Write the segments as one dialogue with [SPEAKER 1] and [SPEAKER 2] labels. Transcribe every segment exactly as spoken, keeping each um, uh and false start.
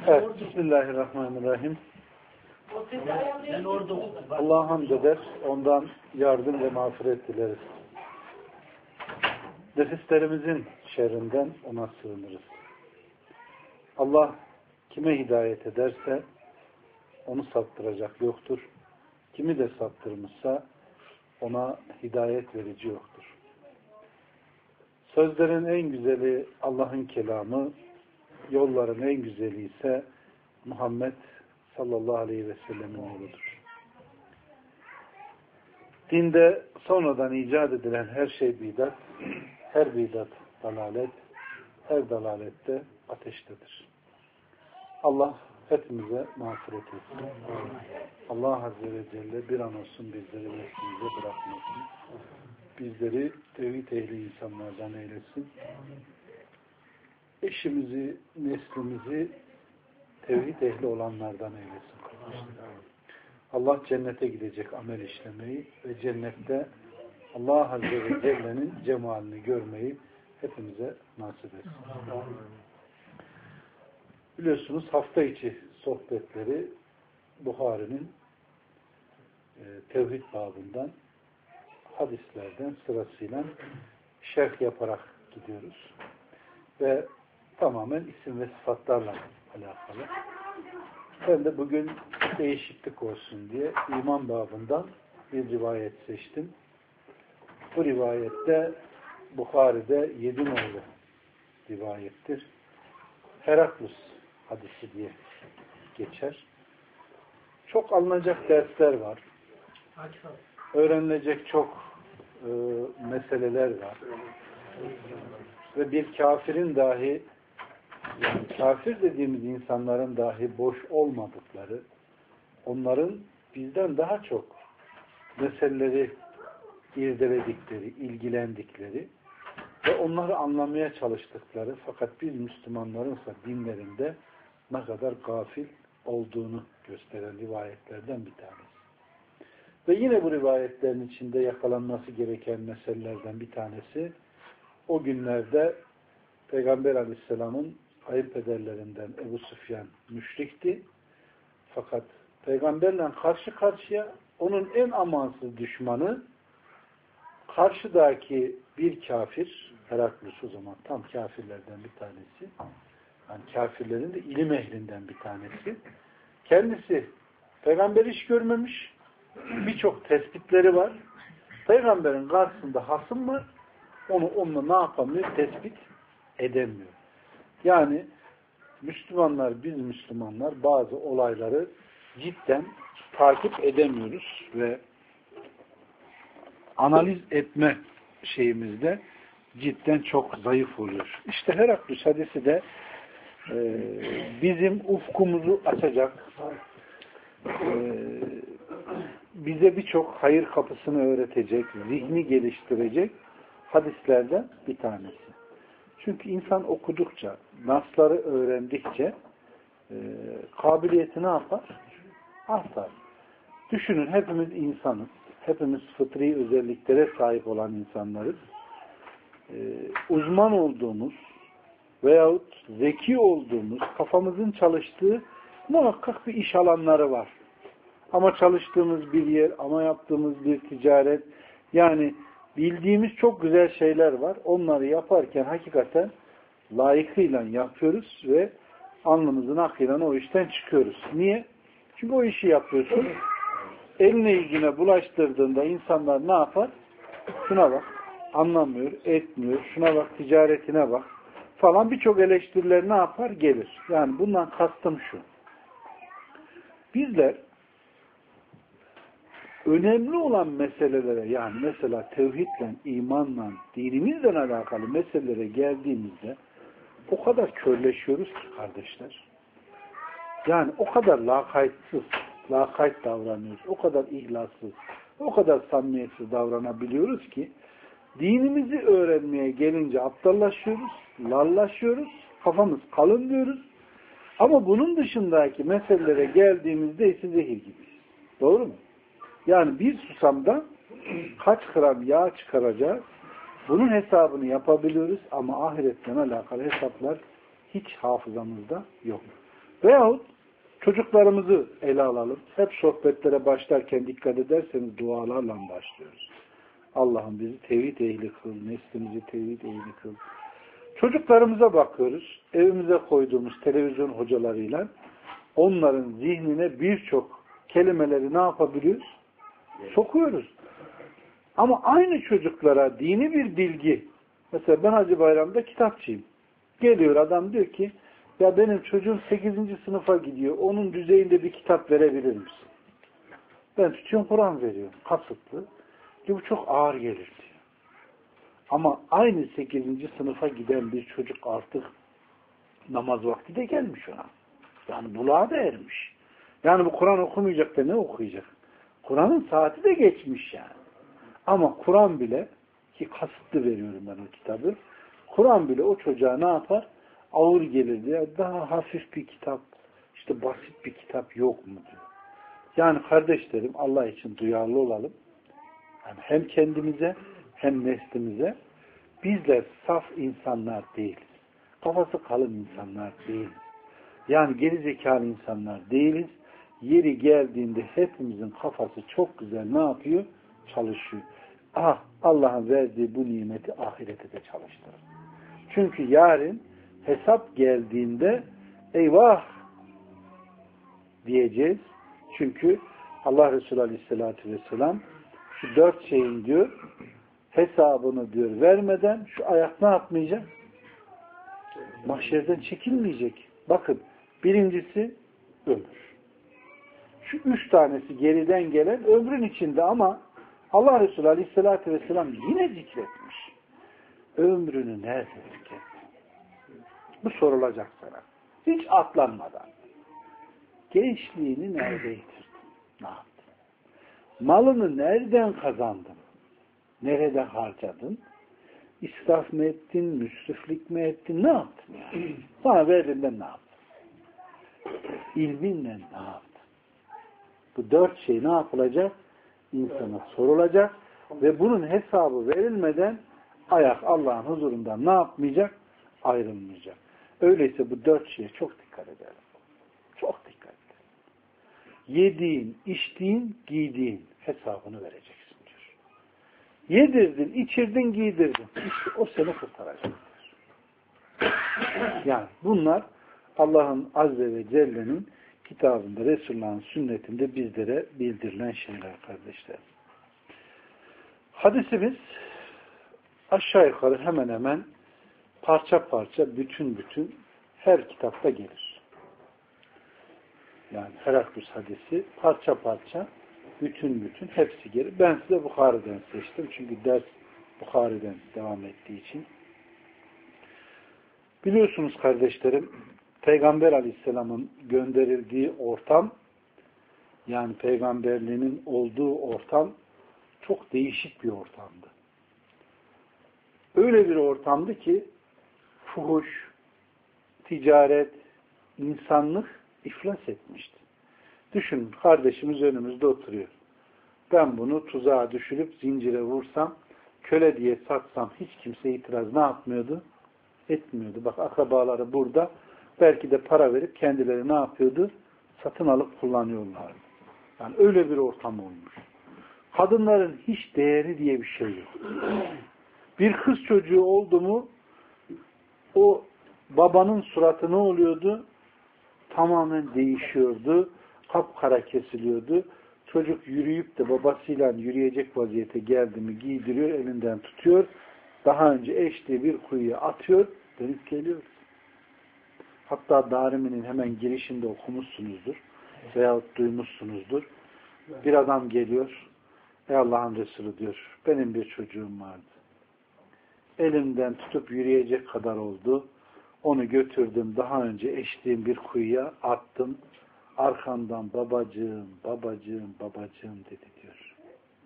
[SPEAKER 1] Evet, Bismillahirrahmanirrahim. Allah'a hamd eder, ondan yardım ve mağfiret dileriz. Nefislerimizin şerrinden ona sığınırız. Allah kime hidayet ederse onu saptıracak yoktur. Kimi de saptırmışsa ona hidayet verici yoktur. Sözlerin en güzeli Allah'ın kelamı, yolların en güzeli ise Muhammed sallallahu aleyhi ve sellemin yoludur. Dinde sonradan icat edilen her şey bidat, her bidat dalalet, her dalalette ateştedir. Allah hepimize mağfiret etsin. Allah Azze ve Celle bir an olsun bizleri neslimize bırakmasın. Bizleri tevhid ehli insanlardan eylesin. Eşimizi, neslimizi tevhid ehli olanlardan eylesin. Allah cennete gidecek amel işlemeyi ve cennette Allah Azze ve Celle'nin cemalini görmeyi hepimize nasip etsin. Biliyorsunuz hafta içi sohbetleri Buhari'nin e, tevhid babından hadislerden sırasıyla şerh yaparak gidiyoruz. Ve tamamen isim ve sıfatlarla alakalı. Ben de bugün değişiklik olsun diye iman babından bir rivayet seçtim. Bu rivayette Buhari'de yedi nolu rivayettir. Heraklus hadisi diye geçer. Çok alınacak dersler var. Öğrenilecek çok e, meseleler var. Ve bir kafirin dahi, yani kafir dediğimiz insanların dahi boş olmadıkları, onların bizden daha çok meseleleri irdeledikleri, ilgilendikleri ve onları anlamaya çalıştıkları, fakat biz Müslümanlarınsa dinlerinde ne kadar gafil olduğunu gösteren rivayetlerden bir tanesi. Ve yine bu rivayetlerin içinde yakalanması gereken meselelerden bir tanesi, o günlerde Peygamber Aleyhisselam'ın kayınpederlerinden Ebu Süfyan müşrikti. Fakat Peygamberle karşı karşıya onun en amansız düşmanı karşıdaki bir kafir, Heraklus o zaman tam kafirlerden bir tanesi, yani kafirlerin de ilim ehlinden bir tanesi. Kendisi Peygamber hiç görmemiş, birçok tespitleri var. Peygamberin karşısında hasım var, onu onunla ne yapamıyor? Tespit edemiyor. Yani Müslümanlar, biz Müslümanlar bazı olayları cidden takip edemiyoruz ve analiz etme şeyimizde cidden çok zayıf oluyor. İşte Heraklus hadisi de e, bizim ufkumuzu açacak, e, bize birçok hayır kapısını öğretecek, zihni geliştirecek hadislerden bir tanesi. Çünkü insan okudukça, nasları öğrendikçe e, kabiliyeti ne yapar? Artar. Düşünün, hepimiz insanız. Hepimiz fıtri özelliklere sahip olan insanlarız. E, uzman olduğumuz veyahut zeki olduğumuz, kafamızın çalıştığı muhakkak bir iş alanları var. Ama çalıştığımız bir yer, ama yaptığımız bir ticaret, yani bildiğimiz çok güzel şeyler var. Onları yaparken hakikaten layıkıyla yapıyoruz ve alnımızın akıyla o işten çıkıyoruz. Niye? Çünkü o işi yapıyorsun. Eline yüzüne bulaştırdığında insanlar ne yapar? Şuna bak, anlamıyor, etmiyor. Şuna bak, ticaretine bak falan, birçok eleştiriler ne yapar? Gelir. Yani bundan kastım şu. Bizler önemli olan meselelere, yani mesela tevhidle, imanla, dinimizle alakalı meselelere geldiğimizde o kadar körleşiyoruz ki kardeşler. Yani o kadar lakaytsız, lakayt davranıyoruz, o kadar ihlassız, o kadar samimiyetsiz davranabiliyoruz ki dinimizi öğrenmeye gelince aptallaşıyoruz, lallaşıyoruz, kafamız kalın diyoruz. Ama bunun dışındaki meselelere geldiğimizde ise zehir gibiyiz. Doğru mu? Yani bir susamda kaç gram yağ çıkaracağız, bunun hesabını yapabiliyoruz ama ahiretle alakalı hesaplar hiç hafızamızda yok. Veyahut çocuklarımızı ele alalım. Hep sohbetlere başlarken dikkat ederseniz dualarla başlıyoruz. Allah'ım bizi tevhid ehli kıl, neslimizi tevhid ehli kıl. Çocuklarımıza bakıyoruz. Evimize koyduğumuz televizyon hocalarıyla onların zihnine birçok kelimeleri ne yapabiliyoruz? Sokuyoruz. Ama aynı çocuklara dini bir bilgi, mesela ben Hacı Bayram'da kitapçıyım. Geliyor adam diyor ki, ya benim çocuğum sekizinci sınıfa gidiyor, onun düzeyinde bir kitap verebilir misin? Ben tutuyorum Kur'an veriyorum, kasıtlı. Bu çok ağır gelir diyor. Ama aynı sekizinci sınıfa giden bir çocuk artık namaz vakti de gelmiş ona. Yani buluğa da ermiş. Yani bu Kur'an okumayacak da ne okuyacak? Kur'an'ın saati de geçmiş yani. Ama Kur'an bile, ki kasıtlı veriyorum ben o kitabı, Kur'an bile o çocuğa ne yapar? Ağır gelir diye. Daha hafif bir kitap, işte basit bir kitap yok mu diyor. Yani kardeşlerim, Allah için duyarlı olalım. Yani hem kendimize hem neslimize. Bizler saf insanlar değiliz. Kafası kalın insanlar değiliz. Yani gerizekalı insanlar değiliz. Yeri geldiğinde hepimizin kafası çok güzel ne yapıyor? Çalışıyor. Ah, Allah'ın verdiği bu nimeti ahirete de çalıştırır. Çünkü yarın hesap geldiğinde eyvah diyeceğiz. Çünkü Allah Resulü Aleyhisselatü Vesselam şu dört şeyin diyor hesabını diyor vermeden şu ayak ne yapmayacak? Mahşerden çekilmeyecek. Bakın birincisi ömür. Şu üç tanesi geriden gelen ömrün içinde ama Allah Resulü Aleyhisselatü Vesselam yine zikretmiş. Ömrünü nerede tükettin? Bu sorulacak sana. Hiç atlanmadan. Gençliğini nerede yitirdin? Ne yaptın? Malını nereden kazandın? Nerede harcadın? İsraf mı ettin? Müsriflik mi ettin? Ne yaptın yani? Sana verdiğinden ne yaptın? İlminle ne yaptın? Bu dört şey ne yapılacak? İnsana sorulacak ve bunun hesabı verilmeden ayak Allah'ın huzurundan ne yapmayacak? Ayrılmayacak. Öyleyse bu dört şeye çok dikkat edelim. Çok dikkat edelim. Yediğin, içtiğin, giydiğin hesabını vereceksin diyor. Yedirdin, içirdin, giydirdin. İşte o seni kurtaracaktır. Yani bunlar Allah'ın Azze ve Celle'nin kitabında, Resulullah'ın sünnetinde bizlere bildirilen şeyler kardeşler. Hadisimiz aşağı yukarı hemen hemen parça parça, bütün bütün her kitapta gelir. Yani Heraklus hadisi parça parça, bütün bütün hepsi gelir. Ben size Bukhari'den seçtim. Çünkü ders Bukhari'den devam ettiği için. Biliyorsunuz kardeşlerim, Peygamber Aleyhisselam'ın gönderildiği ortam, yani peygamberliğinin olduğu ortam çok değişik bir ortamdı. Öyle bir ortamdı ki fuhuş, ticaret, insanlık iflas etmişti. Düşünün, kardeşimiz önümüzde oturuyor. Ben bunu tuzağa düşürüp zincire vursam, köle diye satsam hiç kimse itiraz ne yapmıyordu? Etmiyordu. Bak akrabaları burada. Belki de para verip kendileri ne yapıyordu? Satın alıp kullanıyorlardı. Yani öyle bir ortam olmuş. Kadınların hiç değeri diye bir şey yok. Bir kız çocuğu oldu mu o babanın suratı ne oluyordu? Tamamen değişiyordu. Kapkara kesiliyordu. Çocuk yürüyüp de babasıyla yürüyecek vaziyete geldi mi giydiriyor, elinden tutuyor. Daha önce eşliği bir kuyuya atıyor, dönüp geliyor. Hatta Darimi'nin hemen girişinde okumuşsunuzdur veyahut duymuşsunuzdur. Bir adam geliyor, ey Allah'ın Resulü diyor, benim bir çocuğum vardı. Elimden tutup yürüyecek kadar oldu. Onu götürdüm, daha önce eştiğim bir kuyuya attım. Arkamdan babacığım, babacığım, babacığım dedi diyor.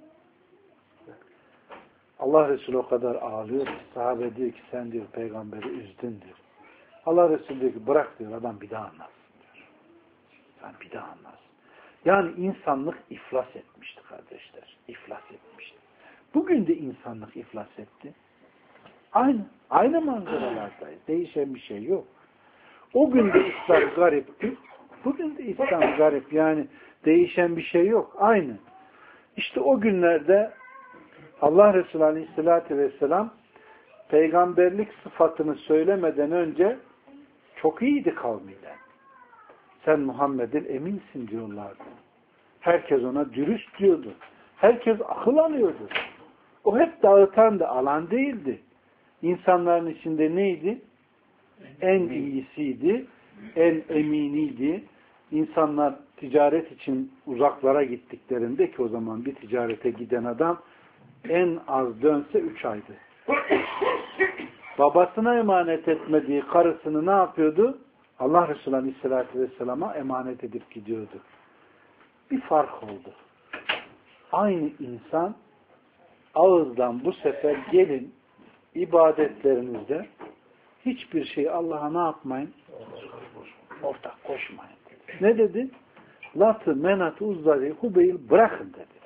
[SPEAKER 1] Allah Resulü o kadar ağlıyor ki, sahabe diyor ki sen diyor peygamberi üzdün diyor. Allah Resulü diyor ki bırak diyor, adam bir daha anlatsın diyor. Yani bir daha anlatsın. Yani insanlık iflas etmişti kardeşler. İflas etmişti. Bugün de insanlık iflas etti. Aynı. Aynı manzaralardayız. Değişen bir şey yok. O gün de İslam garipti. Bugün de İslam garip. Yani değişen bir şey yok. Aynı. İşte o günlerde Allah Resulü Aleyhisselatü Vesselam peygamberlik sıfatını söylemeden önce çok iyiydi kavmiyle. Sen Muhammed'in eminsin diyorlardı. Herkes ona dürüst diyordu. Herkes akıl alıyordu. O hep dağıtan da alan değildi. İnsanların içinde neydi? En iyisiydi. En eminiydi. İnsanlar ticaret için uzaklara gittiklerinde, ki o zaman bir ticarete giden adam en az dönse üç aydı. Babasına emanet etmediği karısını ne yapıyordu? Allah Resulü Aleyhisselatü Vesselam'a emanet edip gidiyordu. Bir fark oldu. Aynı insan ağızdan bu sefer gelin ibadetlerinizde hiçbir şey Allah'a ne yapmayın? Ortak koşmayın. Ne dedi? Latı, menatı, uzzayı, hubeyil bırakın dedi.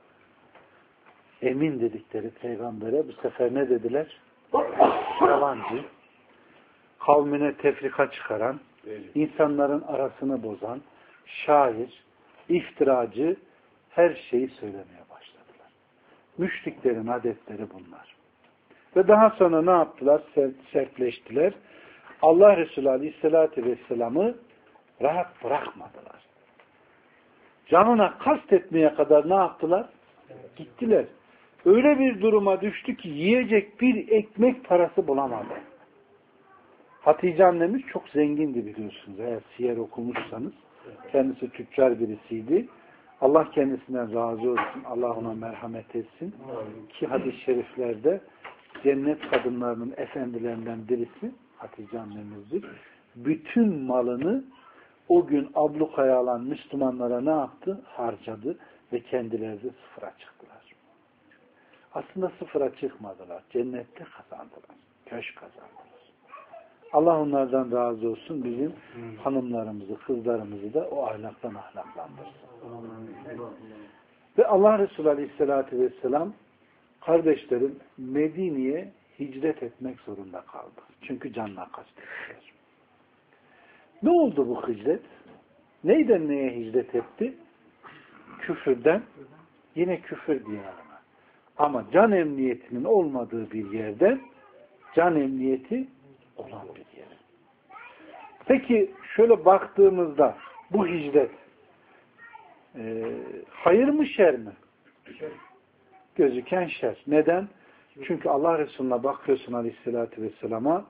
[SPEAKER 1] Emin dedikleri peygambere bu sefer ne dediler? Yalancı, kavmine tefrika çıkaran, insanların arasını bozan, şair, iftiracı, her şeyi söylemeye başladılar. Müşriklerin adetleri bunlar. Ve daha sonra ne yaptılar? Sertleştiler. Allah Resulü Aleyhisselatü Vesselam'ı rahat bırakmadılar. Canına kastetmeye kadar ne yaptılar? Gittiler. Öyle bir duruma düştü ki yiyecek bir ekmek parası bulamadı. Hatice annemiz çok zengindi biliyorsunuz. Eğer siyer okumuşsanız. Kendisi tüccar birisiydi. Allah kendisinden razı olsun. Allah ona merhamet etsin. Ki hadis-i şeriflerde cennet kadınlarının efendilerinden birisi Hatice annemizdir. Bütün malını o gün ablukaya alan Müslümanlara ne yaptı? Harcadı ve kendileri de sıfıra çıktılar. Aslında sıfıra çıkmadılar. Cennette kazandılar. Köşk kazandılar. Allah onlardan razı olsun. Bizim hmm. hanımlarımızı, kızlarımızı da o ahlaktan ahlaklandırsın. Hmm. Ve Allah Resulü Aleyhisselatü Vesselam kardeşlerim Medine'ye hicret etmek zorunda kaldı. Çünkü canına kastettiler. Ne oldu bu hicret? Neyden neye hicret etti? Küfürden yine küfür diyarına. Ama can emniyetinin olmadığı bir yerden can emniyeti olan bir yere. Peki şöyle baktığımızda bu hicret e, hayır mı şer mi? Şer. Gözüken şer. Neden? Çünkü Allah Resulü'ne bakıyorsun Aleyhisselatü Vesselam'a,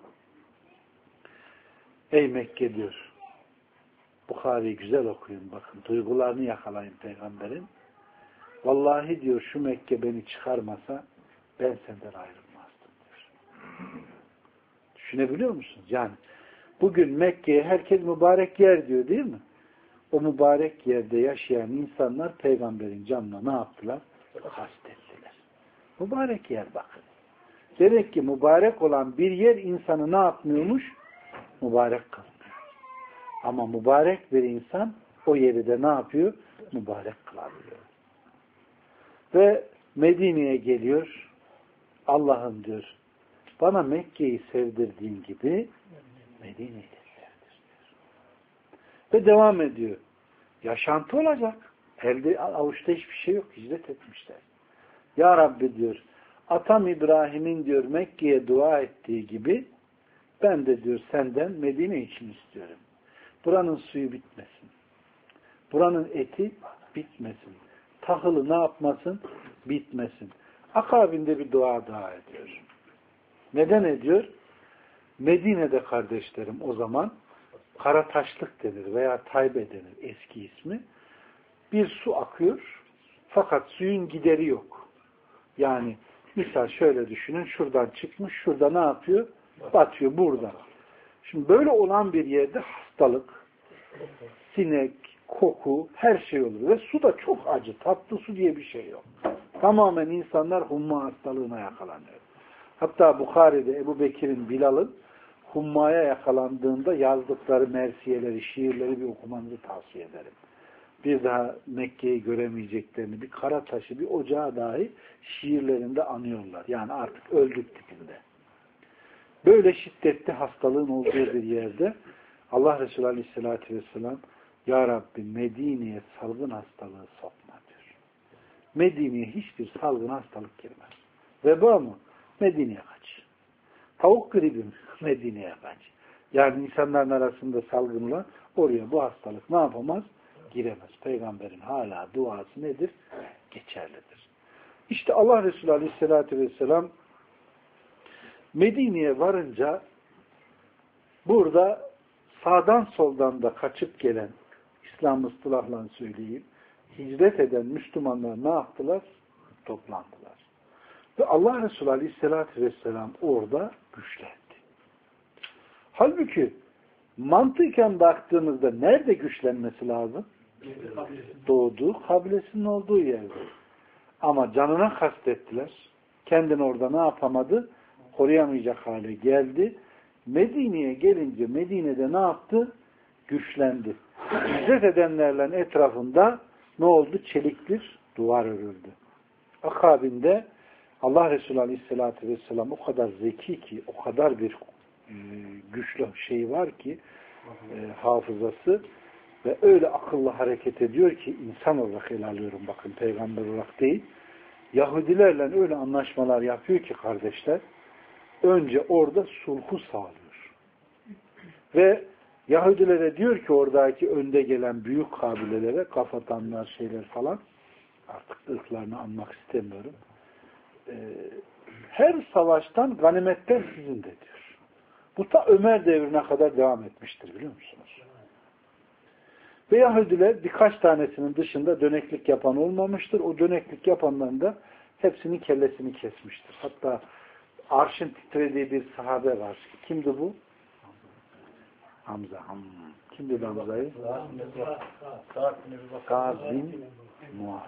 [SPEAKER 1] ey Mekke diyor, Bukhari'yi güzel okuyun bakın, duygularını yakalayın peygamberin. Vallahi diyor şu Mekke beni çıkarmasa ben senden ayrılmazdım diyor. Düşünebiliyor musunuz? Yani bugün Mekke'ye herkes mübarek yer diyor değil mi? O mübarek yerde yaşayan insanlar peygamberin canına ne yaptılar? Kastettiler. Mübarek yer bakın. Demek ki mübarek olan bir yer insanı ne yapmıyormuş? Mübarek kılmıyor. Ama mübarek bir insan o yeri de ne yapıyor? Mübarek kılabiliyor. Ve Medine'ye geliyor. Allah'ım diyor, bana Mekke'yi sevdirdiğin gibi Medine'yi de sevdir. Ve devam ediyor. Yaşantı olacak. Elde avuçta hiçbir şey yok. Hicret etmişler. Ya Rabbi diyor, atam İbrahim'in diyor Mekke'ye dua ettiği gibi ben de diyor senden Medine için istiyorum. Buranın suyu bitmesin. Buranın eti bitmesin. Tahılı ne yapmasın? Bitmesin. Akabinde bir dua daha ediyor. Neden ediyor? Medine'de kardeşlerim o zaman Karataşlık denir veya Taybe denir eski ismi. Bir su akıyor fakat suyun gideri yok. Yani misal şöyle düşünün, şuradan çıkmış, şurada ne yapıyor? Batıyor burada. Şimdi böyle olan bir yerde hastalık, sinek, koku, her şey olur. Ve su da çok acı. Tatlı su diye bir şey yok. Tamamen insanlar humma hastalığına yakalanıyor. Hatta Bukhari'de Ebu Bekir'in, Bilal'ın hummaya yakalandığında yazdıkları mersiyeleri, şiirleri bir okumanızı tavsiye ederim. Bir daha Mekke'yi göremeyeceklerini, bir kara taşı, bir ocağı dahi şiirlerinde anıyorlar. Yani artık öldük tipinde. Böyle şiddetli hastalığın olduğu bir yerde Allah Resulü Aleyhisselatü Vesselam Ya Rabbi Medine'ye salgın hastalığı sokma diyor. Medine'ye hiçbir salgın hastalık girmez. Veba mı? Medine'ye kaç. Tavuk gribi mi? Medine'ye kaç. Yani insanların arasında salgınla oraya bu hastalık ne yapamaz? Giremez. Peygamberin hala duası nedir? Geçerlidir. İşte Allah Resulü Aleyhisselatü Vesselam Medine'ye varınca burada sağdan soldan da kaçıp gelen, İslam ıstılahla söyleyeyim, hicret eden Müslümanlar ne yaptılar? Toplandılar. Ve Allah Resulü Aleyhisselatü Vesselam orada güçlendi. Halbuki mantıken baktığımızda nerede güçlenmesi lazım? Doğduğu, kabilesinin olduğu yerde. Ama canına kastettiler. Kendini orada ne yapamadı? Koruyamayacak hale geldi. Medine'ye gelince Medine'de ne yaptı? Güçlendi. Hicret edenlerle etrafında ne oldu? Çelik bir duvar örüldü. Akabinde Allah Resulü Aleyhisselatü Vesselam o kadar zeki ki, o kadar bir e, güçlü şey var ki e, hafızası ve öyle akıllı hareket ediyor ki insan olarak ele alıyorum bakın peygamber olarak değil. Yahudilerle öyle anlaşmalar yapıyor ki kardeşler önce orada sulhu sağlıyor. Ve Yahudilere diyor ki oradaki önde gelen büyük kabilelere kafatanlar şeyler falan artık ırklarını anmak istemiyorum. Ee, her savaştan ganimetten sizin de diyor. Bu ta Ömer devrine kadar devam etmiştir biliyor musunuz? Ve Yahudiler birkaç tanesinin dışında döneklik yapan olmamıştır. O döneklik yapanların da hepsinin kellesini kesmiştir. Hatta arşın titrediği bir sahabe var. Kimdi bu? Hamza. Hmm. Kimdi Hamza'yı? Sa'd bin Muaz.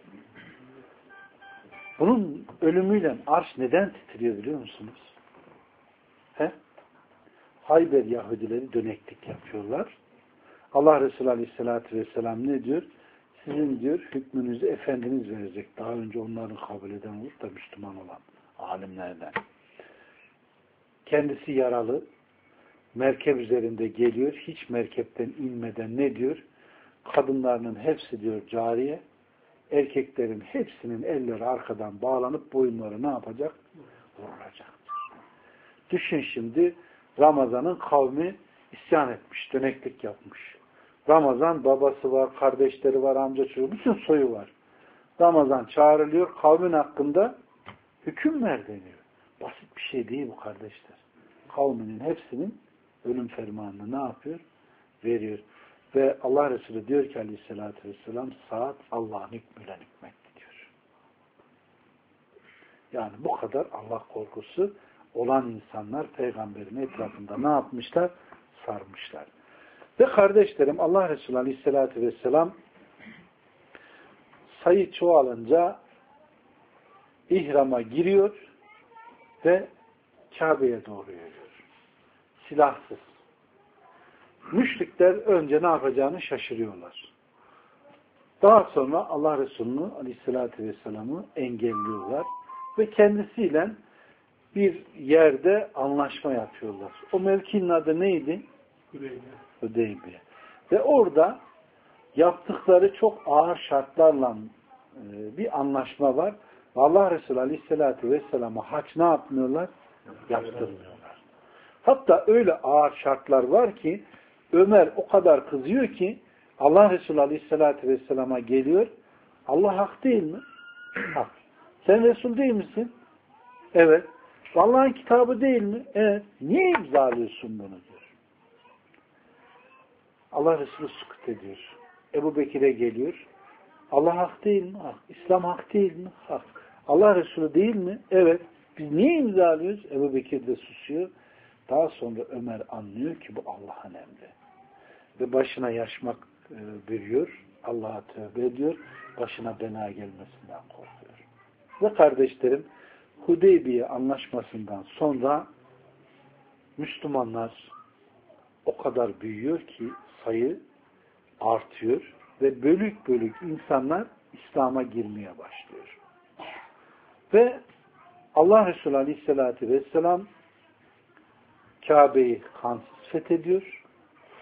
[SPEAKER 1] Bunun ölümüyle arş neden titriyor biliyor musunuz? He? Hayber Yahudileri döneklik yapıyorlar. Allah Resulü Aleyhisselatü Vesselam ne diyor? Sizin diyor hükmünüzü Efendiniz verecek. Daha önce onların kabul eden olup da Müslüman olan alimlerden. Kendisi yaralı. Merkep üzerinde geliyor. Hiç merkepten inmeden ne diyor? Kadınlarının hepsi diyor cariye. Erkeklerin hepsinin elleri arkadan bağlanıp boyunları ne yapacak? Vurulacak. Düşün şimdi Ramazan'ın kavmi isyan etmiş. Döneklik yapmış. Ramazan babası var, kardeşleri var, amca çocuğu, bütün soyu var. Ramazan çağrılıyor, kavmin hakkında hüküm ver deniyor. Basit bir şey değil bu kardeşler. Kavminin hepsinin ölüm fermanını ne yapıyor? Veriyor. Ve Allah Resulü diyor ki Aleyhisselatü Vesselam saat Allah'ın hükmüyle hükmetti diyor. Yani bu kadar Allah korkusu olan insanlar peygamberin etrafında ne yapmışlar? Sarmışlar. Ve kardeşlerim Allah Resulü Aleyhisselatü Vesselam sayı çoğalınca ihrama giriyor ve Kabe'ye doğru yürüyor. Silahsız. Müşrikler önce ne yapacağını şaşırıyorlar. Daha sonra Allah Resulü'nü Aleyhisselatü Vesselam'ı engelliyorlar ve kendisiyle bir yerde anlaşma yapıyorlar. O mevkinin adı neydi? Hudeybiye. Ve orada yaptıkları çok ağır şartlarla bir anlaşma var. Allah Resulü Aleyhisselatü Vesselam'a hac ne yapmıyorlar? Yaptırmıyorlar. Hatta öyle ağır şartlar var ki Ömer o kadar kızıyor ki Allah Resulü Aleyhisselatü Vesselam'a geliyor. Allah hak değil mi? Hak. Sen Resul değil misin? Evet. Allah'ın kitabı değil mi? Evet. Niye imzalıyorsun bunu diyor. Allah Resulü sükut ediyor. Ebu Bekir'e geliyor. Allah hak değil mi? Hak. İslam hak değil mi? Hak. Allah Resulü değil mi? Evet. Biz niye imzalıyoruz? Ebu Bekir de susuyor. Daha sonra Ömer anlıyor ki bu Allah'ın emri. Ve başına yaşmak e, bürüyor. Allah'a tövbe ediyor. Başına bela gelmesinden korkuyor. Ve kardeşlerim Hudeybiye anlaşmasından sonra Müslümanlar o kadar büyüyor ki sayı artıyor ve bölük bölük insanlar İslam'a girmeye başlıyor. Ve Allah Resulü Aleyhisselatü Vesselam Kabe'yi kansız fethediyor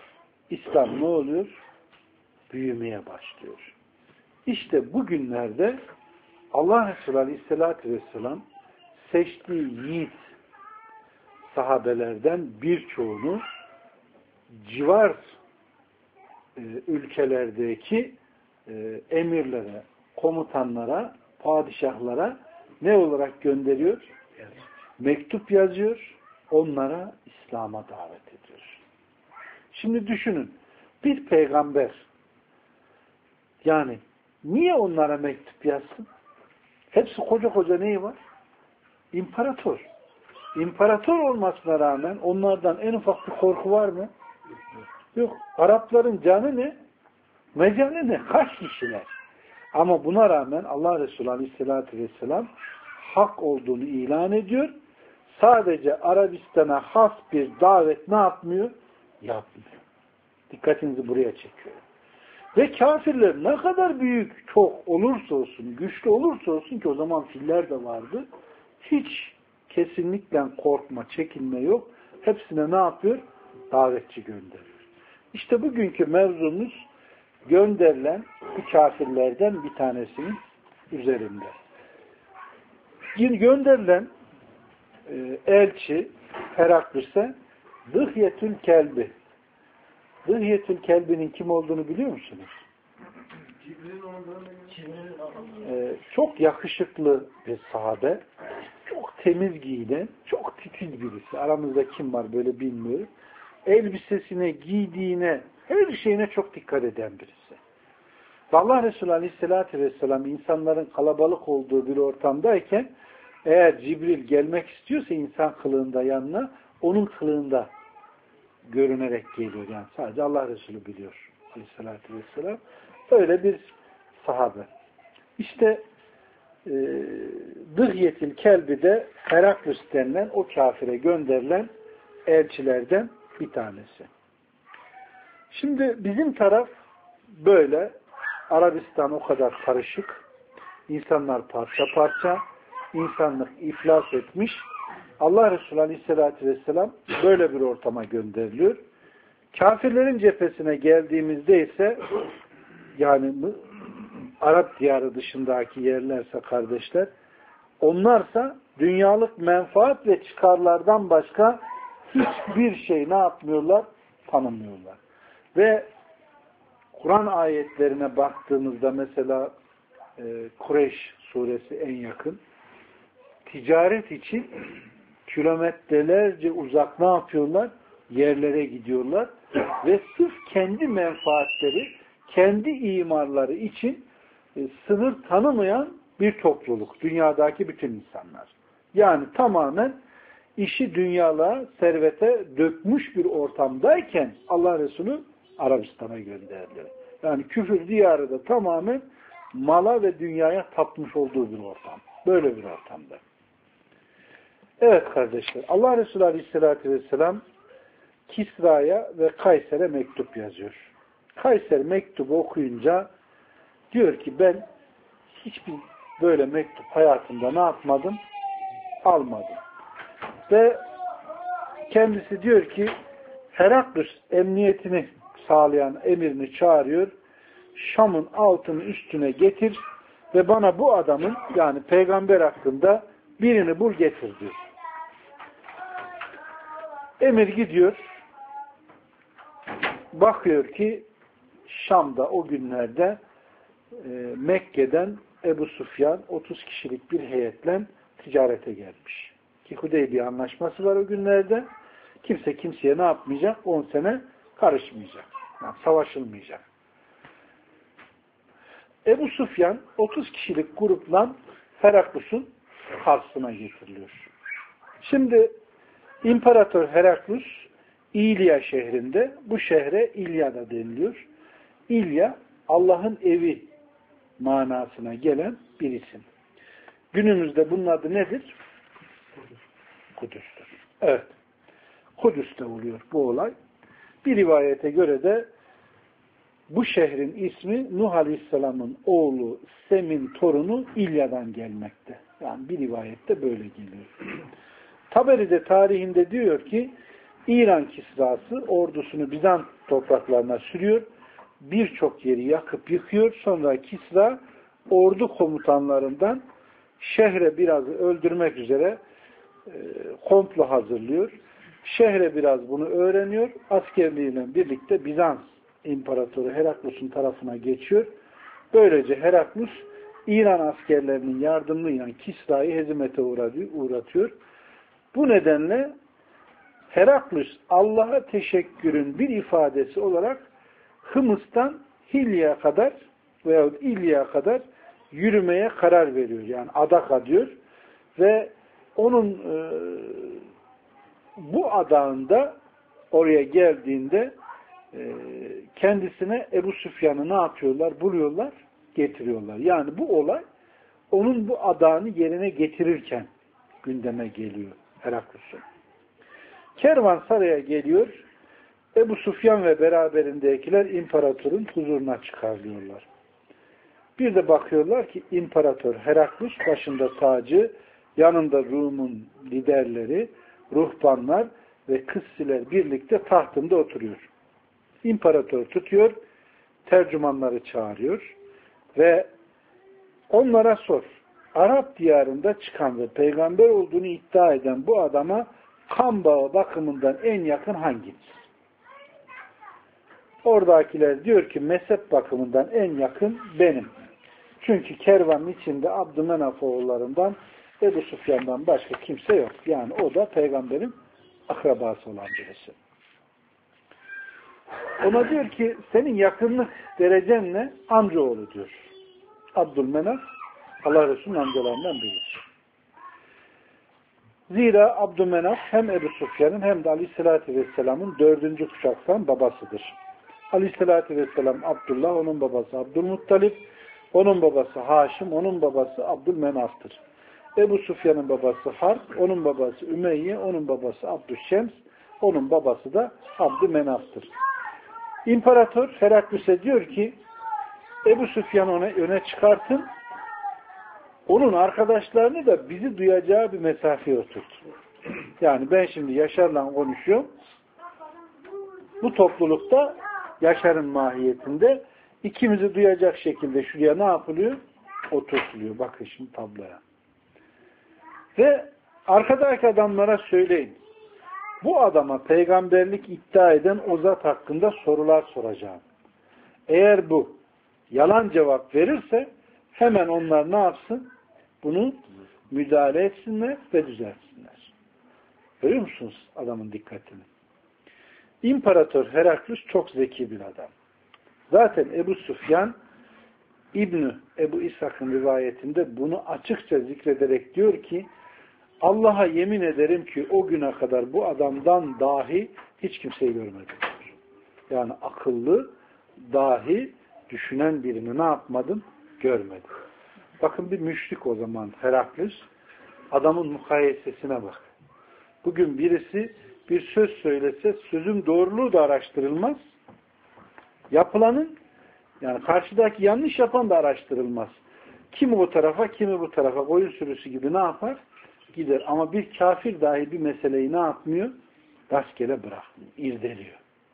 [SPEAKER 1] İslam ne oluyor? Büyümeye başlıyor. İşte bugünlerde Allah Resulü Aleyhisselatü Vesselam seçtiği yiğit sahabelerden birçoğunu civar e, ülkelerdeki e, emirlere, komutanlara, padişahlara ne olarak gönderiyor? Mektup yazıyor, onlara İslam'a davet ediyor. Şimdi düşünün, bir peygamber yani niye onlara mektup yazsın? Hepsi koca koca neyi var? İmparator. İmparator olmasına rağmen onlardan en ufak bir korku var mı? Yok. Arapların canı ne? Mecali ne? Kaç kişiler? Ama buna rağmen Allah Resulü Aleyhisselatü Vesselam hak olduğunu ilan ediyor. Sadece Arabistan'a has bir davet ne yapmıyor? Yapmıyor. Dikkatinizi buraya çekiyor. Ve kafirler ne kadar büyük, çok olursa olsun, güçlü olursa olsun ki o zaman filler de vardı. Hiç kesinlikle korkma, çekinme yok. Hepsine ne yapıyor? Davetçi gönderiyor. İşte bugünkü mevzumuz gönderilen bu kafirlerden bir tanesinin üzerinde. Yine gönderilen e, elçi Heraklis'e Dıhyetül Kelbi. Dıhyetül Kelbi'nin kim olduğunu biliyor musunuz? Ee, çok yakışıklı bir sahabe. Çok temiz giyinen, çok titiz birisi. Aramızda kim var böyle bilmiyorum. Elbisesine, giydiğine, her şeyine çok dikkat eden birisi. Allah Resulü Aleyhisselatü Vesselam insanların kalabalık olduğu bir ortamdayken eğer Cibril gelmek istiyorsa insan kılığında yanına, onun kılığında görünerek geliyor. Yani sadece Allah Resulü biliyor Aleyhisselatü Vesselam. Öyle bir sahabe. İşte e, Dıhyetil Kelbi de Heraklis denilen o kafire gönderilen elçilerden bir tanesi. Şimdi bizim taraf böyle. Arabistan o kadar karışık. İnsanlar parça parça. İnsanlık iflas etmiş. Allah Resulü Aleyhisselatü Vesselam böyle bir ortama gönderiliyor. Kafirlerin cephesine geldiğimizde ise yani Arap diyarı dışındaki yerlerse kardeşler, onlarsa dünyalık menfaat ve çıkarlardan başka hiçbir şey ne yapmıyorlar? Tanımıyorlar. Ve Kur'an ayetlerine baktığımızda mesela e, Kureyş suresi en yakın. Ticaret için kilometrelerce uzak ne yapıyorlar? Yerlere gidiyorlar. Ve sırf kendi menfaatleri, kendi imarları için e, sınır tanımayan bir topluluk. Dünyadaki bütün insanlar. Yani tamamen işi dünyalığa, servete dökmüş bir ortamdayken Allah Resulü Arabistan'a gönderdi. Yani küfür diyarı da tamamen mala ve dünyaya tapmış olduğu bir ortam. Böyle bir ortamda. Evet kardeşler, Allah Resulü Aleyhisselatü Vesselam Kisra'ya ve Kayser'e mektup yazıyor. Kayser mektubu okuyunca diyor ki ben hiçbir böyle mektup hayatımda ne yapmadım? Almadım. Ve kendisi diyor ki Heraklis emniyetini sağlayan emirini çağırıyor. Şam'ın altını üstüne getir ve bana bu adamın yani peygamber hakkında birini bul getir diyor. Emir gidiyor. Bakıyor ki Şam'da o günlerde e, Mekke'den Ebu Sufyan otuz kişilik bir heyetle ticarete gelmiş. Ki Hudeybiye anlaşması var o günlerde. Kimse kimseye ne yapmayacak? on sene karışmayacak. Yani savaşılmayacak. Ebu Sufyan otuz kişilik grupla Heraklus'un karşısına getiriliyor. Şimdi İmparator Heraklus İlya şehrinde, bu şehre İlya da deniliyor. İlya Allah'ın evi manasına gelen bir isim. Günümüzde bunun adı nedir? Kudüs'tür. Evet. Kudüs'te oluyor bu olay. Bir rivayete göre de bu şehrin ismi Nuh Aleyhisselam'ın oğlu Sem'in torunu İlya'dan gelmekte. Yani bir rivayette böyle geliyor. Taberi de tarihinde diyor ki İran Kisrası ordusunu Bizans topraklarına sürüyor. Birçok yeri yakıp yıkıyor. Sonra Kisra ordu komutanlarından şehre biraz öldürmek üzere e, komplo hazırlıyor. Şehre biraz bunu öğreniyor. Askerliğiyle birlikte Bizans İmparatoru Heraklus'un tarafına geçiyor. Böylece Heraklus İran askerlerinin yardımıyla Kisra'yı hezimete uğratıyor. Bu nedenle Heraklus Allah'a teşekkürün bir ifadesi olarak Hımıs'tan Hilya'ya kadar veyahut İlya'ya kadar yürümeye karar veriyor. Yani adak adıyor ve onun e, bu adağında oraya geldiğinde e, kendisine Ebu Süfyan'ı ne yapıyorlar? Buluyorlar, getiriyorlar. Yani bu olay onun bu adağını yerine getirirken gündeme geliyor Heraklus'un. Kervan saraya geliyor. Ebu Süfyan ve beraberindekiler imparatorun huzuruna çıkarılıyorlar. Bir de bakıyorlar ki İmparator Heraklus başında tacı, yanında Rum'un liderleri, ruhbanlar ve kıssiler birlikte tahtında oturuyor. İmparator tutuyor, tercümanları çağırıyor ve onlara sor. Arap diyarında çıkan ve peygamber olduğunu iddia eden bu adama kan bağı bakımından en yakın hangisi? Oradakiler diyor ki mezhep bakımından en yakın benim. Çünkü kervanın içinde Abdümenaf oğullarından Ebu Süfyan'dan başka kimse yok. Yani o da peygamberin akrabası olan birisi. Ona diyor ki senin yakınlık derecen ne? Amcaoğlu diyor. Abdülmenaf Allah Resulü'nün amcalarından birisi. Zira Abdülmenaf hem Ebu Süfyan'ın hem de Aleyhisselatü Vesselam'ın dördüncü kuşaktan babasıdır. Aleyhisselatü Vesselam Abdullah, onun babası Abdülmuttalip, onun babası Haşim, onun babası Abdülmenaf'tır. Ebu Süfyan'ın babası Harp, onun babası Ümeyye, onun babası Abdüşşems, onun babası da Abdümenaf'tır. İmparator Heraklus'e diyor ki Ebu Süfyan'ı ona öne çıkartın, onun arkadaşlarını da bizi duyacağı bir mesafeye oturt. Yani ben şimdi Yaşar'la konuşuyorum. Bu toplulukta Yaşar'ın mahiyetinde ikimizi duyacak şekilde şuraya ne yapılıyor? Oturtuluyor. Bakın şimdi tabloya. Ve arkadaki adamlara söyleyin. Bu adama peygamberlik iddia eden o zat hakkında sorular soracağım. Eğer bu yalan cevap verirse hemen onlar ne yapsın? Bunu müdahale etsinler ve düzeltsinler. Görüyor musunuz adamın dikkatini? İmparator Heraklus çok zeki bir adam. Zaten Ebu Süfyan İbn-i Ebu İshak'ın rivayetinde bunu açıkça zikrederek diyor ki Allah'a yemin ederim ki o güne kadar bu adamdan dahi hiç kimseyi görmedim. Yani akıllı, dahi, düşünen birini ne yapmadım? Görmedim. Bakın bir müşrik o zaman Heraklus. Adamın mukayesesine bak. Bugün birisi bir söz söylese sözün doğruluğu da araştırılmaz. Yapılanın yani karşıdaki yanlış yapan da araştırılmaz. Kimi o tarafa, kimi bu tarafa koyun sürüsü gibi ne yapar? Gider. Ama bir kafir dahi bir meseleyi ne yapmıyor? Rastgele bırakmıyor. İrdeliyor.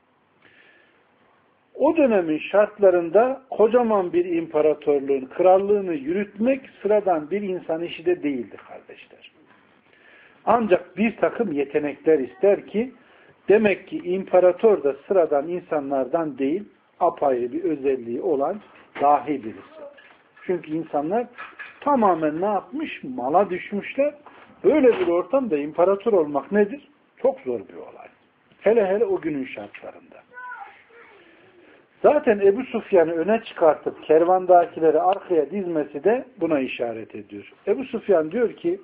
[SPEAKER 1] O dönemin şartlarında kocaman bir imparatorluğun krallığını yürütmek sıradan bir insan işi de değildi kardeşler. Ancak bir takım yetenekler ister ki demek ki imparator da sıradan insanlardan değil apayrı bir özelliği olan dahi birisi. Çünkü insanlar tamamen ne yapmış? Mala düşmüşler. Böyle bir ortamda imparator olmak nedir? Çok zor bir olay. Hele hele o günün şartlarında. Zaten Ebu Süfyan'ı öne çıkartıp kervandakileri arkaya dizmesi de buna işaret ediyor. Ebu Süfyan diyor ki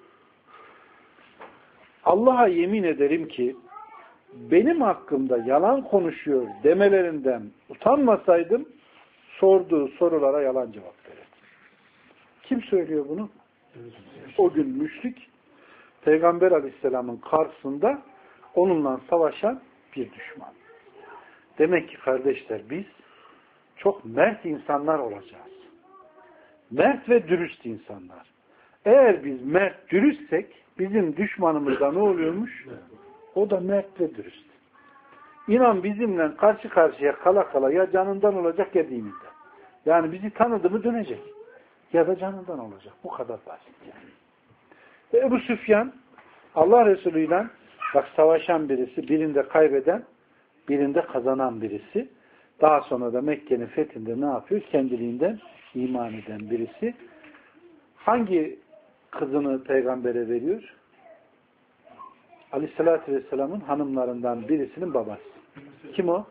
[SPEAKER 1] Allah'a yemin ederim ki benim hakkımda yalan konuşuyor demelerinden utanmasaydım sorduğu sorulara yalan cevap verirdim. Kim söylüyor bunu? O gün müşrik Peygamber Aleyhisselam'ın karşısında onunla savaşan bir düşman. Demek ki kardeşler biz çok mert insanlar olacağız. Mert ve dürüst insanlar. Eğer biz mert dürüstsek bizim düşmanımız da ne oluyormuş? O da mert ve dürüst. İnan bizimle karşı karşıya kala kala ya canından olacak ya dininden. Yani bizi tanıdı mı dönecek. Ya da canından olacak. Bu kadar basit yani. Ve Ebu Süfyan Allah Resulü ile bak savaşan birisi, birinde kaybeden, birinde kazanan birisi. Daha sonra da Mekke'nin fethinde ne yapıyor? Kendiliğinden iman eden birisi. Hangi kızını peygambere veriyor? Aleyhissalatü Vesselam'ın hanımlarından birisinin babası. Kim o?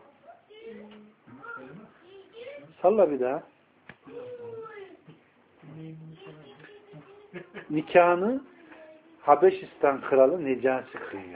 [SPEAKER 1] Salla bir daha. Nikahını Habeşistan kralı Necasi kıyıyor.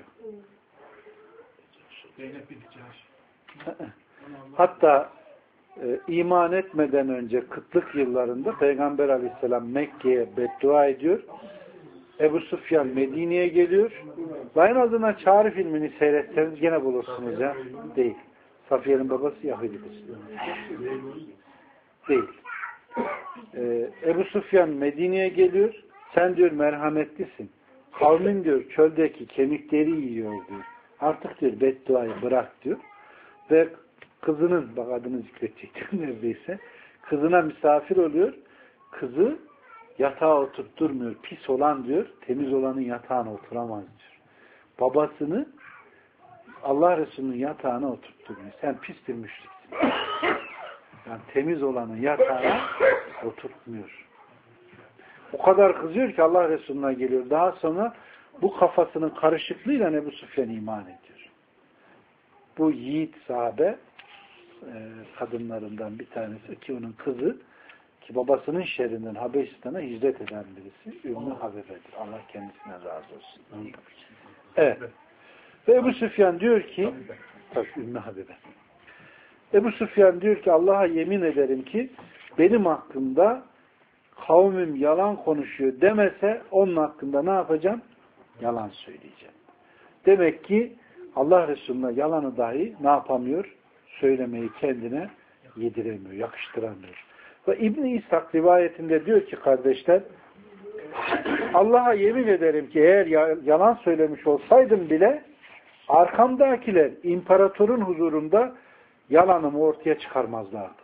[SPEAKER 1] Hatta e, iman etmeden önce kıtlık yıllarında Peygamber Aleyhisselam Mekke'ye beddua ediyor. Ebu Süfyan Medine'ye geliyor. Ve en azından Çağrı filmini seyretseniz gene bulursunuz ya. Değil. Safiye'nin babası Yahudidir. Değil. Ee, Ebu Süfyan Medine'ye geliyor. Sen diyor merhametlisin. Kavmin diyor çöldeki kemikleri yiyor diyor. Artık diyor bedduayı bırak diyor. Ve kızının, bak adını zikredecektim neredeyse. Kızına misafir oluyor. Kızı yatağa oturtturmuyor. Pis olan diyor, temiz olanın yatağına oturamaz diyor. Babasını Allah Resulü'nün yatağına oturtturmuyor. Sen pis bir müşriksin. Yani temiz olanın yatağına oturtmuyor. O kadar kızıyor ki Allah Resulü'ne geliyor. Daha sonra bu kafasının karışıklığıyla Ebu Süfyan iman ediyor. Bu yiğit sahabe e, kadınlarından bir tanesi ki onun kızı ki babasının şerrinden Habeşistan'a hicret eden birisi Ümmü Habibe'dir. Allah kendisine razı olsun. Evet. Ve Ebu Süfyan diyor ki tabii Ümmü Habibe. Ebu Süfyan diyor ki Allah'a yemin ederim ki benim hakkımda kavmim yalan konuşuyor demese onun hakkında ne yapacağım? Yalan söyleyeceğim. Demek ki Allah Resulü'ne yalanı dahi ne yapamıyor? Söylemeyi kendine yediremiyor, yakıştıramıyor. Ve İbn-i İshak rivayetinde diyor ki kardeşler Allah'a yemin ederim ki eğer yalan söylemiş olsaydım bile arkamdakiler imparatorun huzurunda yalanımı ortaya çıkarmazlardı.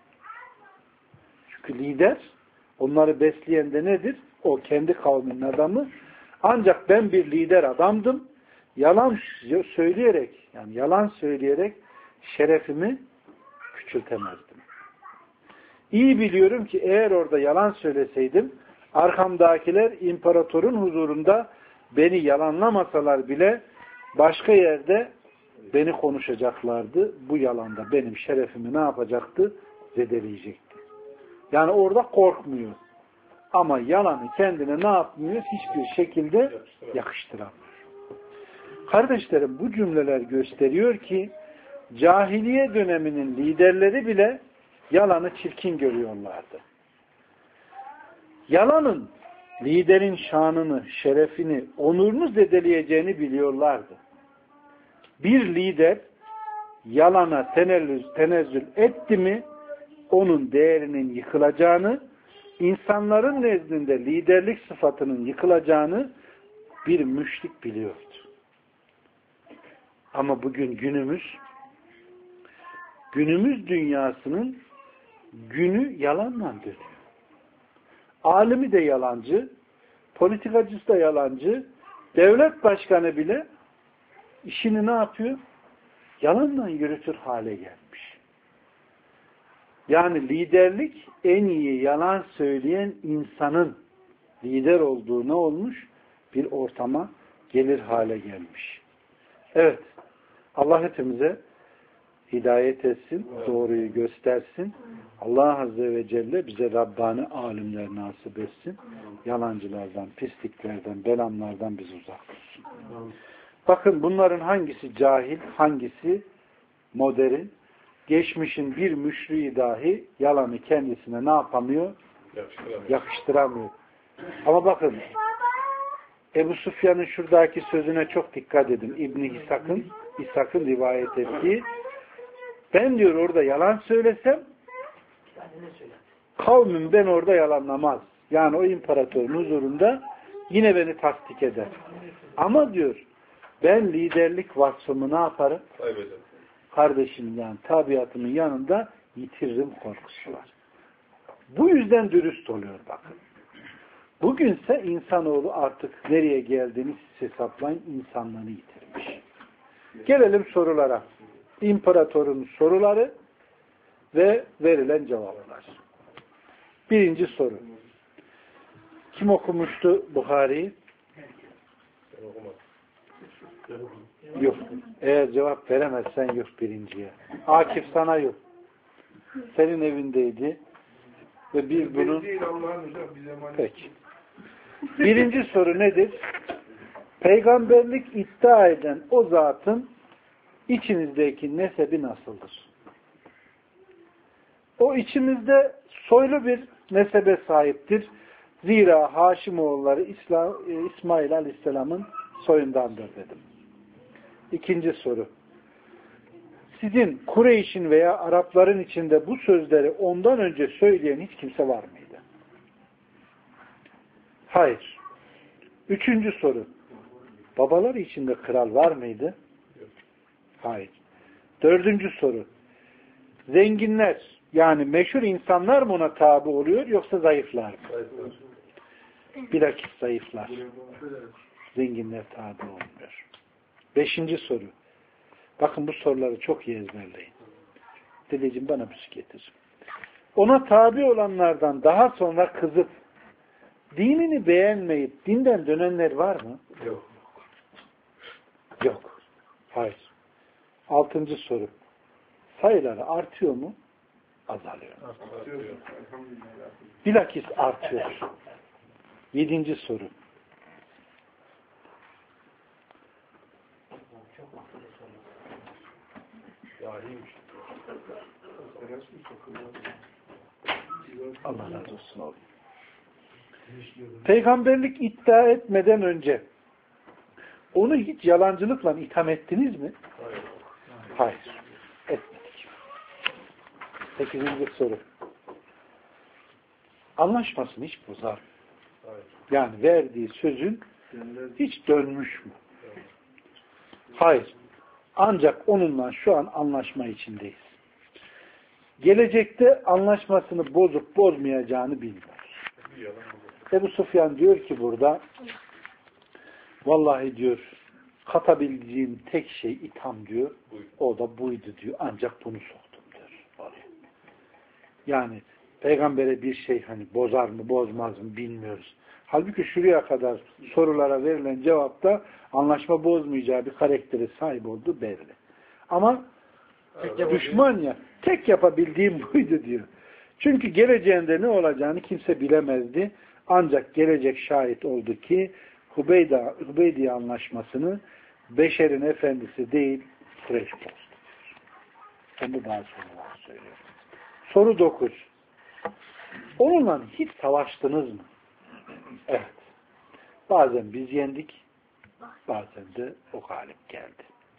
[SPEAKER 1] Çünkü lider onları besleyen de nedir? O kendi kavminin adamı. Ancak ben bir lider adamdım. Yalan söyleyerek yani yalan söyleyerek şerefimi küçültemezdim. İyi biliyorum ki eğer orada yalan söyleseydim arkamdakiler imparatorun huzurunda beni yalanlamasalar bile başka yerde beni konuşacaklardı. Bu yalanda benim şerefimi ne yapacaktı? Zedeleyecekti. Yani orada korkmuyor. Ama yalanı kendine ne yapmıyor? Hiçbir şekilde yakıştıramıyor. Kardeşlerim bu cümleler gösteriyor ki cahiliye döneminin liderleri bile yalanı çirkin görüyorlardı. Yalanın liderin şanını, şerefini, onurunu zedeleyeceğini biliyorlardı. Bir lider yalana tenezzül, tenezzül etti mi onun değerinin yıkılacağını, insanların nezdinde liderlik sıfatının yıkılacağını bir müşrik biliyordu. Ama bugün günümüz günümüz dünyasının günü yalanla dönüyor. Alimi de yalancı, politikacısı da yalancı, devlet başkanı bile işini ne yapıyor? Yalanla yürütür hale gelmiş. Yani liderlik en iyi yalan söyleyen insanın lider olduğu ne olmuş? Bir ortama gelir hale gelmiş. Evet. Allah hepimize hidayet etsin, doğruyu göstersin. Allah Azze ve Celle bize Rabbani alimler nasip etsin. Yalancılardan, pisliklerden, belamlardan bizi uzak tutsun. Bakın bunların hangisi cahil, hangisi modern? Geçmişin bir müşriği dahi yalanı kendisine ne yapamıyor? Yakıştıramıyor. Yakıştıramıyor. Ama bakın Ebu Süfyan'ın şuradaki sözüne çok dikkat edin. İbn-i İshak'ın İshak'ın rivayet ettiği ben diyor orada yalan söylesem kavmim ben orada yalanlamaz. Yani o imparatorun huzurunda yine beni tasdik eder. Ama diyor ben liderlik vasfımı ne yaparım? Kaybederim. kardeşimin yani tabiatımın yanında yitiririm korkusu var. Bu yüzden dürüst oluyor bakın. Bugünse insanoğlu artık nereye geldiğini siz hesaplayın, insanlığını yitirmiş. Gelelim sorulara. İmparatorun soruları ve verilen cevaplar. Birinci soru. Kim okumuştu Buhari'yi? Yok. Eğer cevap veremezsen yok birinciye. Akif sana yok. Senin evindeydi. Ve biz bunu... Peki. Birinci soru nedir? Peygamberlik iddia eden o zatın içinizdeki nesebi nasıldır? O içimizde soylu bir nesebe sahiptir. Zira Haşimoğulları İslam, İsmail Aleyhisselam'ın soyundandır dedim. İkinci soru. Sizin Kureyş'in veya Arapların içinde bu sözleri ondan önce söyleyen hiç kimse var mıydı? Hayır. Üçüncü soru. Babaları içinde kral var mıydı? Hayır. Dördüncü soru. Zenginler yani meşhur insanlar mı ona tabi oluyor yoksa zayıflar mı? Bilakis zayıflar. Zenginler tabi olmuyor. Beşinci soru. Bakın bu soruları çok iyi ezberleyin. Dedeciğim bana bir şey getir. Ona tabi olanlardan daha sonra kızıp dinini beğenmeyip dinden dönenler var mı?
[SPEAKER 2] Yok.
[SPEAKER 1] Yok. Hayır. Altıncı soru. Sayıları artıyor mu? Azalıyor.
[SPEAKER 2] Artıyor.
[SPEAKER 1] Bilakis artıyor. Yedinci soru. Allah razı olsun oğlum. Peygamberlik iddia etmeden önce onu hiç yalancılıkla itham ettiniz mi?
[SPEAKER 2] Hayır.
[SPEAKER 1] Hayır. Etmedik. Sekizinci soru. Anlaşmasını hiç bozar mı?
[SPEAKER 2] Hayır.
[SPEAKER 1] Yani verdiği sözün hiç dönmüş mü? Hayır. Ancak onunla şu an anlaşma içindeyiz. Gelecekte anlaşmasını bozup bozmayacağını bilmiyoruz. Ebu Sufyan diyor ki burada vallahi diyor katabileceğim tek şey itham diyor. O da buydu diyor. Ancak bunu soktum diyor. Oraya. Yani peygambere bir şey hani bozar mı bozmaz mı bilmiyoruz. Halbuki şuraya kadar sorulara verilen cevapta anlaşma bozmayacağı bir karaktere sahip olduğu belli. Ama evet, düşman ya tek yapabildiğim buydu diyor. Çünkü geleceğinde ne olacağını kimse bilemezdi. Ancak gelecek şahit oldu ki Hubeyda, Hubeydiye anlaşmasını beşerin efendisi değil Kureyş bozdu. Onu daha sonra söylüyor. Soru dokuz. Onunla hiç savaştınız mı? Evet. Bazen biz yendik, bazen de o galip geldi.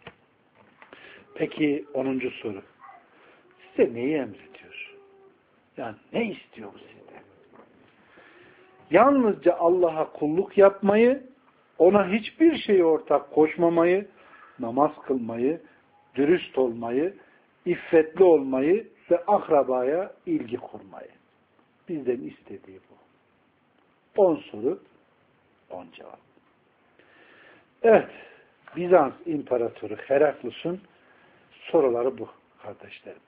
[SPEAKER 1] Peki onuncu soru. Size neyi emrediyor? Yani ne istiyor bu sizden? Yalnızca Allah'a kulluk yapmayı, ona hiçbir şeyi ortak koşmamayı, namaz kılmayı, dürüst olmayı, iffetli olmayı ve akrabaya ilgi kurmayı. Bizden istediği bu. On soru, on cevap. Evet, Bizans İmparatoru Heraklus'un soruları bu kardeşlerim.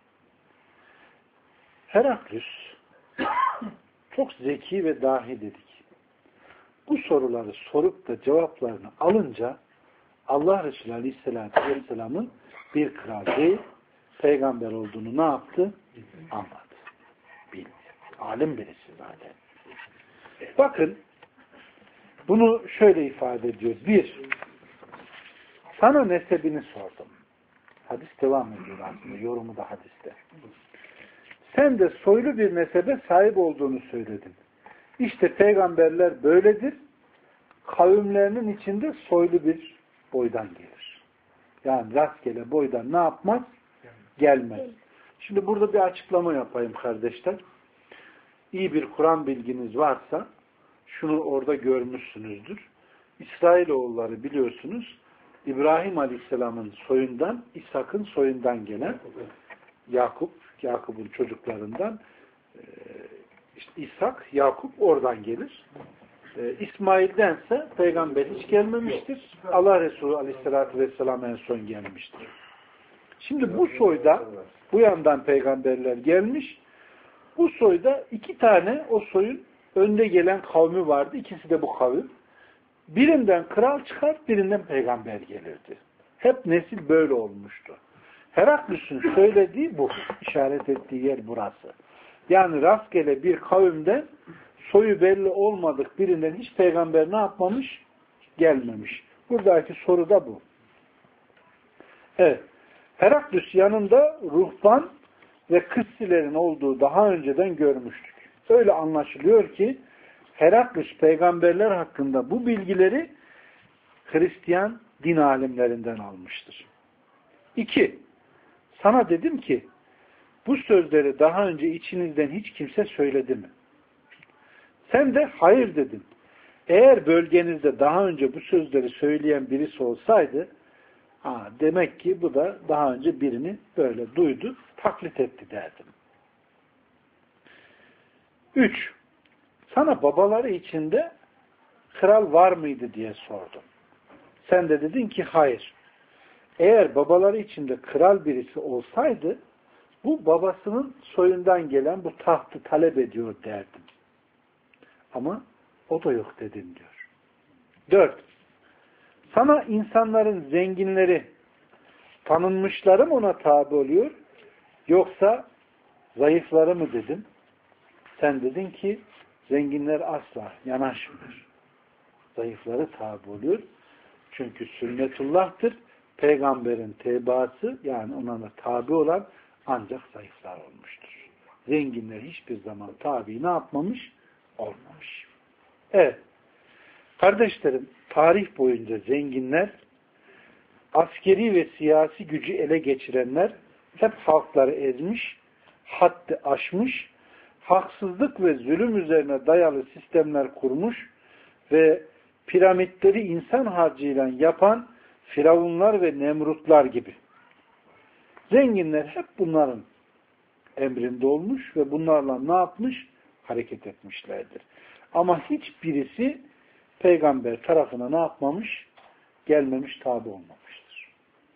[SPEAKER 1] Heraklus çok zeki ve dahi dedik. Bu soruları sorup da cevaplarını alınca Allah Resulü Aleyhisselatü Vesselam'ın bir kral değil, peygamber olduğunu ne yaptı? Anladı. Bildi. Alim birisi zaten. Bakın bunu şöyle ifade ediyor. Bir, sana nesebini sordum. Hadis devam ediyor aslında. Yorumu da hadiste. Sen de soylu bir nesebe sahip olduğunu söyledin. İşte peygamberler böyledir. Kavimlerinin içinde soylu bir boydan gelir. Yani rastgele boydan ne yapmaz? Gelmez. Şimdi burada bir açıklama yapayım kardeşler. İyi bir Kur'an bilginiz varsa şunu orada görmüşsünüzdür. İsrailoğulları biliyorsunuz İbrahim Aleyhisselam'ın soyundan, İshak'ın soyundan gelen Yakup, Yakup'un çocuklarından işte İshak, Yakup oradan gelir. İsmail'dense peygamber hiç gelmemiştir. Allah Resulü Aleyhisselatü Vesselam en son gelmiştir. Şimdi bu soyda bu yandan peygamberler gelmiş. Bu soyda iki tane o soyun önde gelen kavmi vardı. İkisi de bu kavim. Birinden kral çıkar, birinden peygamber gelirdi. Hep nesil böyle olmuştu. Heraklüs'ün söylediği bu. İşaret ettiği yer burası. Yani rastgele bir kavimden soyu belli olmadık birinden hiç peygamber ne yapmamış? Gelmemiş. Buradaki soru da bu. Evet. Heraklüs yanında ruhban ve kıssilerin olduğu daha önceden görmüştük. Öyle anlaşılıyor ki Heraklüs peygamberler hakkında bu bilgileri Hristiyan din alimlerinden almıştır. İki, sana dedim ki bu sözleri daha önce içinizden hiç kimse söyledi mi? Sen de hayır dedin. Eğer bölgenizde daha önce bu sözleri söyleyen birisi olsaydı, ha, demek ki bu da daha önce birini böyle duydu, taklit etti derdim. Üç, sana babaları içinde kral var mıydı diye sordum. Sen de dedin ki hayır. Eğer babaları içinde kral birisi olsaydı, bu babasının soyundan gelen bu tahtı talep ediyor derdim. Ama o da yok dedin diyor. Dört, sana insanların zenginleri, tanınmışları mı ona tabi oluyor, yoksa zayıfları mı dedim. Sen dedin ki zenginler asla yanaşmıyor. Zayıfları tabi oluyor. Çünkü sünnetullah'tır. Peygamberin tebaası, yani ona da tabi olan ancak zayıflar olmuştur. Zenginler hiçbir zaman tabi ne yapmamış? Olmamış. Evet. Kardeşlerim, tarih boyunca zenginler, askeri ve siyasi gücü ele geçirenler hep halkları ezmiş, haddi aşmış, haksızlık ve zulüm üzerine dayalı sistemler kurmuş ve piramitleri insan harcıyla yapan firavunlar ve nemrutlar gibi. Zenginler hep bunların emrinde olmuş ve bunlarla ne yapmış? Hareket etmişlerdir. Ama hiçbirisi peygamber tarafına ne yapmamış? Gelmemiş, tabi olmamıştır.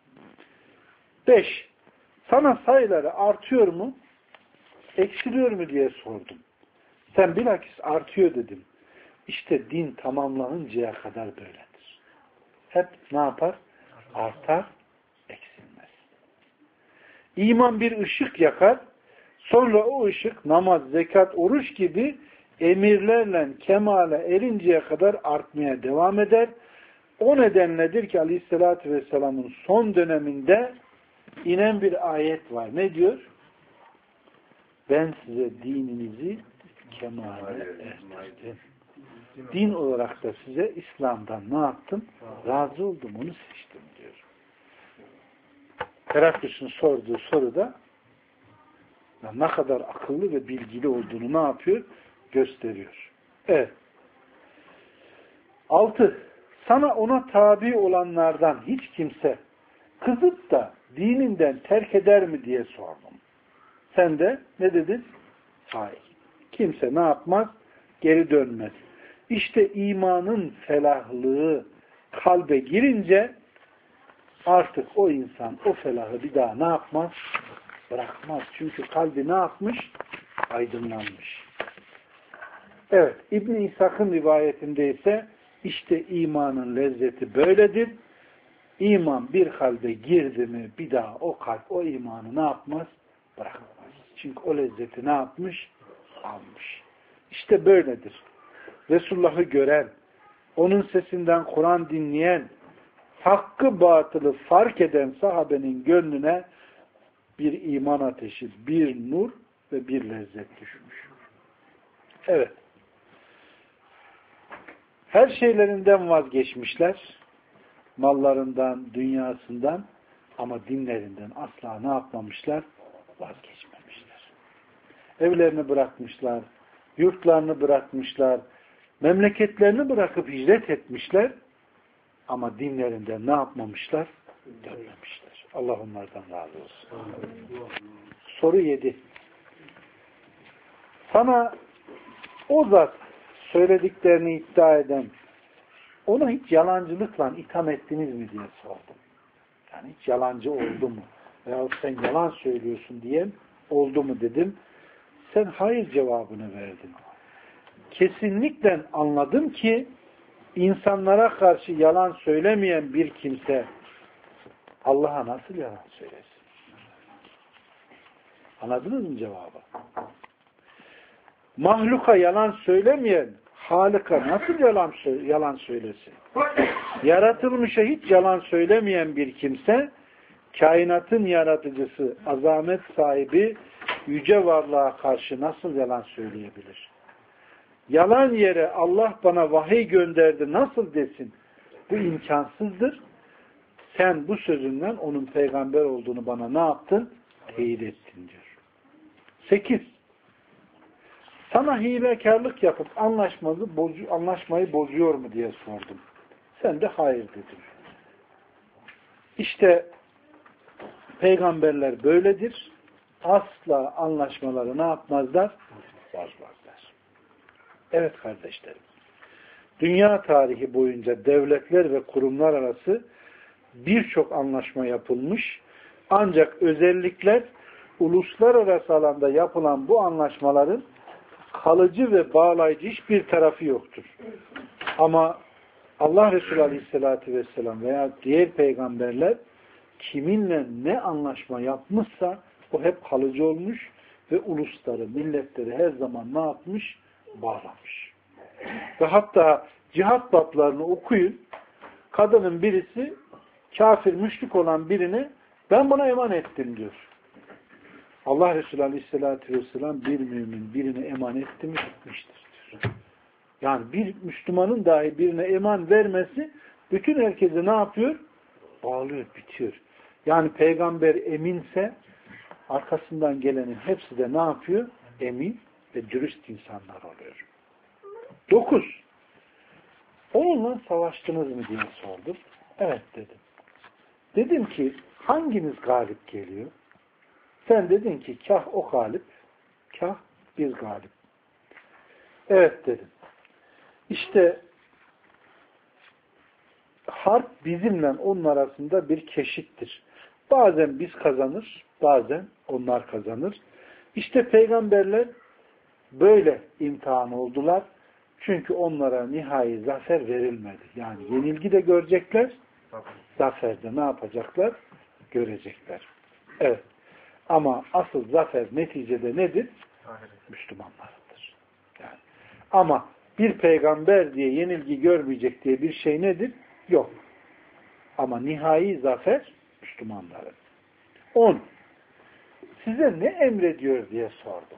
[SPEAKER 1] Beş. Sana sayıları artıyor mu? Eksiliyor mu diye sordum. Sen bilakis artıyor dedim. İşte din tamamlanıncaya kadar böyledir. Hep ne yapar? Artar, eksilmez. İman bir ışık yakar, sonra o ışık namaz, zekat, oruç gibi emirlerle kemale erinceye kadar artmaya devam eder. O nedenledir ki Aleyhisselatü Vesselam'ın son döneminde inen bir ayet var. Ne diyor? Ben size dininizi kemale erdirdim. Din olarak da size İslam'dan ne yaptım? Razı oldum, onu seçtim diyor. Heraklüs'ün sorduğu soruda ne kadar akıllı ve bilgili olduğunu ne yapıyor? Gösteriyor. Evet. Altı. Sana ona tabi olanlardan hiç kimse kızıp da dininden terk eder mi diye sordum. Sen de ne dedin? Hayır. Kimse ne yapmaz? Geri dönmez. İşte imanın felahlığı kalbe girince artık o insan o felahı bir daha ne yapmaz? Bırakmaz. Çünkü kalbi ne yapmış? Aydınlanmış. Evet. İbn-i İshak'ın rivayetinde ise işte imanın lezzeti böyledir. İman bir kalbe girdi mi bir daha o kalp o imanı ne yapmaz? Bırakmaz. Çünkü o lezzeti ne yapmış? Almış. İşte böyledir. Resulullah'ı gören, onun sesinden Kur'an dinleyen, hakkı batılı fark eden sahabenin gönlüne bir iman ateşi, bir nur ve bir lezzet düşmüş. Evet. Her şeylerinden vazgeçmişler. Mallarından, dünyasından, ama dinlerinden asla ne yapmamışlar? Vazgeçmemişler. Evlerini bırakmışlar, yurtlarını bırakmışlar, memleketlerini bırakıp hicret etmişler. Ama dinlerinden ne yapmamışlar? Dönmemişler. Allah onlardan razı olsun. Soru yedi. Sana o zat söylediklerini iddia eden, ona hiç yalancılıkla itham ettiniz mi diye sordum. Yani hiç yalancı oldu mu? Veyahut sen yalan söylüyorsun diyen oldu mu dedim. Sen hayır cevabını verdin. Kesinlikle anladım ki insanlara karşı yalan söylemeyen bir kimse Allah'a nasıl yalan söylesin? Anladınız mı cevabı? Mahluka yalan söylemeyen Halık'a nasıl yalan, yalan söylesin? Yaratılmışa hiç yalan söylemeyen bir kimse kainatın yaratıcısı, azamet sahibi yüce varlığa karşı nasıl yalan söyleyebilir? Yalan yere Allah bana vahiy gönderdi nasıl desin? Bu imkansızdır. Sen bu sözünden onun peygamber olduğunu bana ne yaptın? Teyit ettin diyor. Sekiz. Sana hilekarlık yapıp anlaşmayı, bozu, anlaşmayı bozuyor mu diye sordum. Sen de hayır dedin. İşte peygamberler böyledir. Asla anlaşmaları ne yapmazlar? Bozmazlar. Evet kardeşlerim. Dünya tarihi boyunca devletler ve kurumlar arası birçok anlaşma yapılmış. Ancak özellikler uluslararası alanda yapılan bu anlaşmaların kalıcı ve bağlayıcı hiçbir tarafı yoktur. Ama Allah Resulü Aleyhisselatü Vesselam veya diğer peygamberler kiminle ne anlaşma yapmışsa o hep kalıcı olmuş ve ulusları, milletleri her zaman ne yapmış? Bağlamış. Ve hatta cihat bablarını okuyun. Kadının birisi kafir, müşrik olan birine ben buna eman ettim diyor. Allah Resulü Aleyhisselatü Vesselam bir mümin birine eman etti mi gitmiştir diyor. Yani bir Müslümanın dahi birine eman vermesi bütün herkese ne yapıyor? Bağlıyor, bitiyor. Yani peygamber eminse arkasından gelenin hepsi de ne yapıyor? Emin ve dürüst insanlar oluyor. Dokuz. Onunla savaştınız mı diye sordum. Evet dedim. Dedim ki hanginiz galip geliyor? Sen dedin ki kah o galip, kah biz galip. Evet dedim. İşte harp bizimle onun arasında bir keşittir. Bazen biz kazanır, bazen onlar kazanır. İşte peygamberler böyle imtihan oldular. Çünkü onlara nihai zafer verilmedi. Yani yenilgi de görecekler, zaferde ne yapacaklar? Görecekler. Evet. Ama asıl zafer neticede nedir? Müslümanlardır. Yani. Ama bir peygamber diye yenilgi görmeyecek diye bir şey nedir? Yok. Ama nihai zafer Müslümanların. On. Size ne emrediyor diye sordum.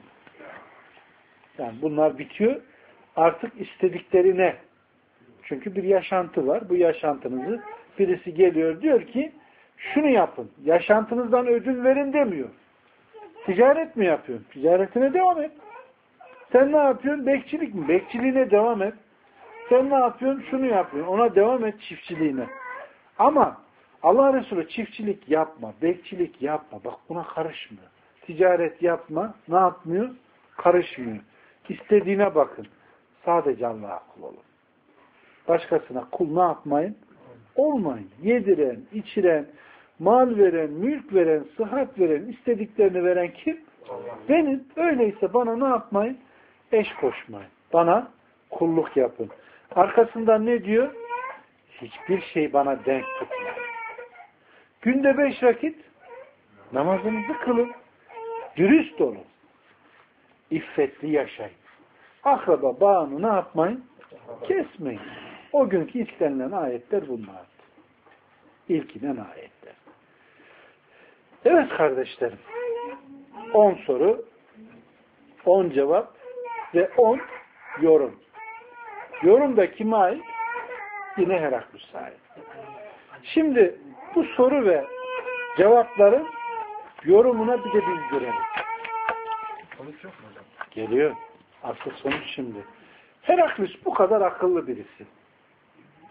[SPEAKER 1] Yani bunlar bitiyor. Artık istedikleri ne? Çünkü bir yaşantı var. Bu yaşantınızı birisi geliyor diyor ki şunu yapın. Yaşantınızdan ödün verin demiyor. Ticaret mi yapıyorsun? Ticaretine devam et. Sen ne yapıyorsun? Bekçilik mi? Bekçiliğine devam et. Sen ne yapıyorsun? Şunu yapıyorsun. Ona devam et çiftçiliğine. Ama Allah Resulü çiftçilik yapma, bekçilik yapma. Bak buna karışmıyor. Ticaret yapma. Ne yapmıyor? Karışmıyor. İstediğine bakın. Sadece Allah'a kul olun. Başkasına kul ne yapmayın? Olmayın. Yediren, içiren, mal veren, mülk veren, sıhhat veren, istediklerini veren kim? Allah. Benim. Öyleyse bana ne yapmayın? Eş koşmayın. Bana kulluk yapın. Arkasından ne diyor? Hiçbir şey bana denk tutmayın. Günde beş vakit namazınızı kılın. Dürüst olun. İffetli yaşayın. Akraba bağını ne yapmayın? Kesmeyin. O günkü istenilen ayetler bunlardır. İlk inen ayetler. Evet kardeşlerim. On soru, on cevap ve on yorum. Yorum da kime ait? Yine Heraklüs'e ait. Şimdi bu soru ve cevapların yorumuna bir de biz görelim. Sonuç yok mu hocam? Geliyor. Asıl sonuç şimdi. Heraklüs bu kadar akıllı birisi.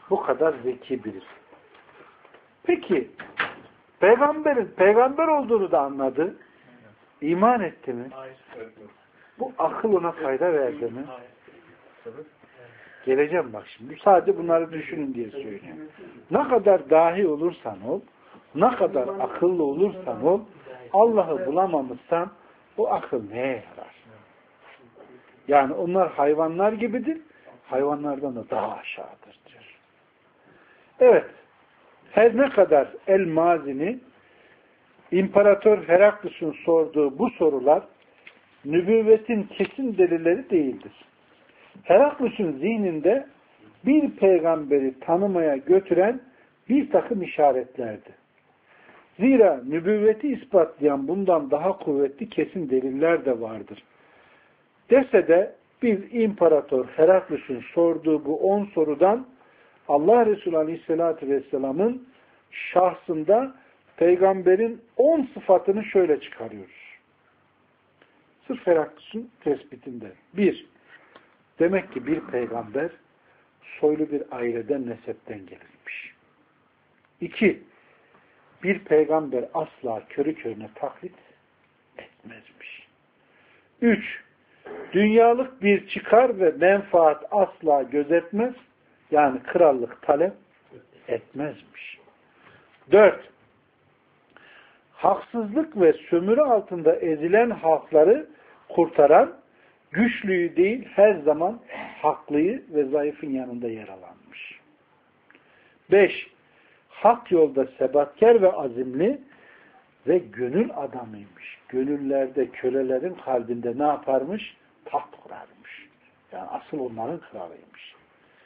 [SPEAKER 1] Bu kadar zeki birisi. Peki peygamberin peygamber olduğunu da anladı. İman etti mi?
[SPEAKER 2] Hayır.
[SPEAKER 1] Bu akıl ona fayda verdi mi? Hayır. Geleceğim bak şimdi. Sadece bunları düşünün diye söylüyorum. Ne kadar dahi olursan ol, ne kadar akıllı olursan ol, Allah'ı bulamamışsan o akıl neye yarar? Yani onlar hayvanlar gibidir. Hayvanlardan da daha aşağıdır diyor. Evet. Her ne kadar El-Mazini İmparator Heraklus'un sorduğu bu sorular nübüvvetin kesin delilleri değildir. Heraklus'un zihninde bir peygamberi tanımaya götüren bir takım işaretlerdi. Zira nübüvveti ispatlayan bundan daha kuvvetli kesin deliller de vardır. Dese de biz İmparator Heraklus'un sorduğu bu on sorudan Allah Resulü Aleyhisselatü Vesselam'ın şahsında peygamberin on sıfatını şöyle çıkarıyoruz. Sırf Heraklus'un tespitinde. Bir, demek ki bir peygamber soylu bir aileden, nesepten gelirmiş. İki, bir peygamber asla körü körüne taklit etmezmiş. Üç, dünyalık bir çıkar ve menfaat asla gözetmez, yani krallık talep etmezmiş. Dört, haksızlık ve sömürü altında ezilen halkları kurtaran, güçlüyü değil her zaman haklıyı ve zayıfın yanında yer alanmış. Beş, hak yolda sebatkar ve azimli ve gönül adamıymış. Gönüllerde, kölelerin kalbinde ne yaparmış? Taht kurarmış. Yani asıl onların kralıymış.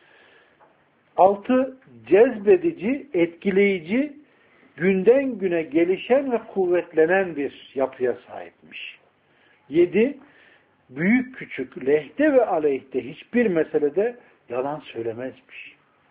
[SPEAKER 1] Altı, cezbedici, etkileyici, günden güne gelişen ve kuvvetlenen bir yapıya sahipmiş. Yedi, büyük küçük, lehte ve aleyhte hiçbir meselede yalan söylemezmiş.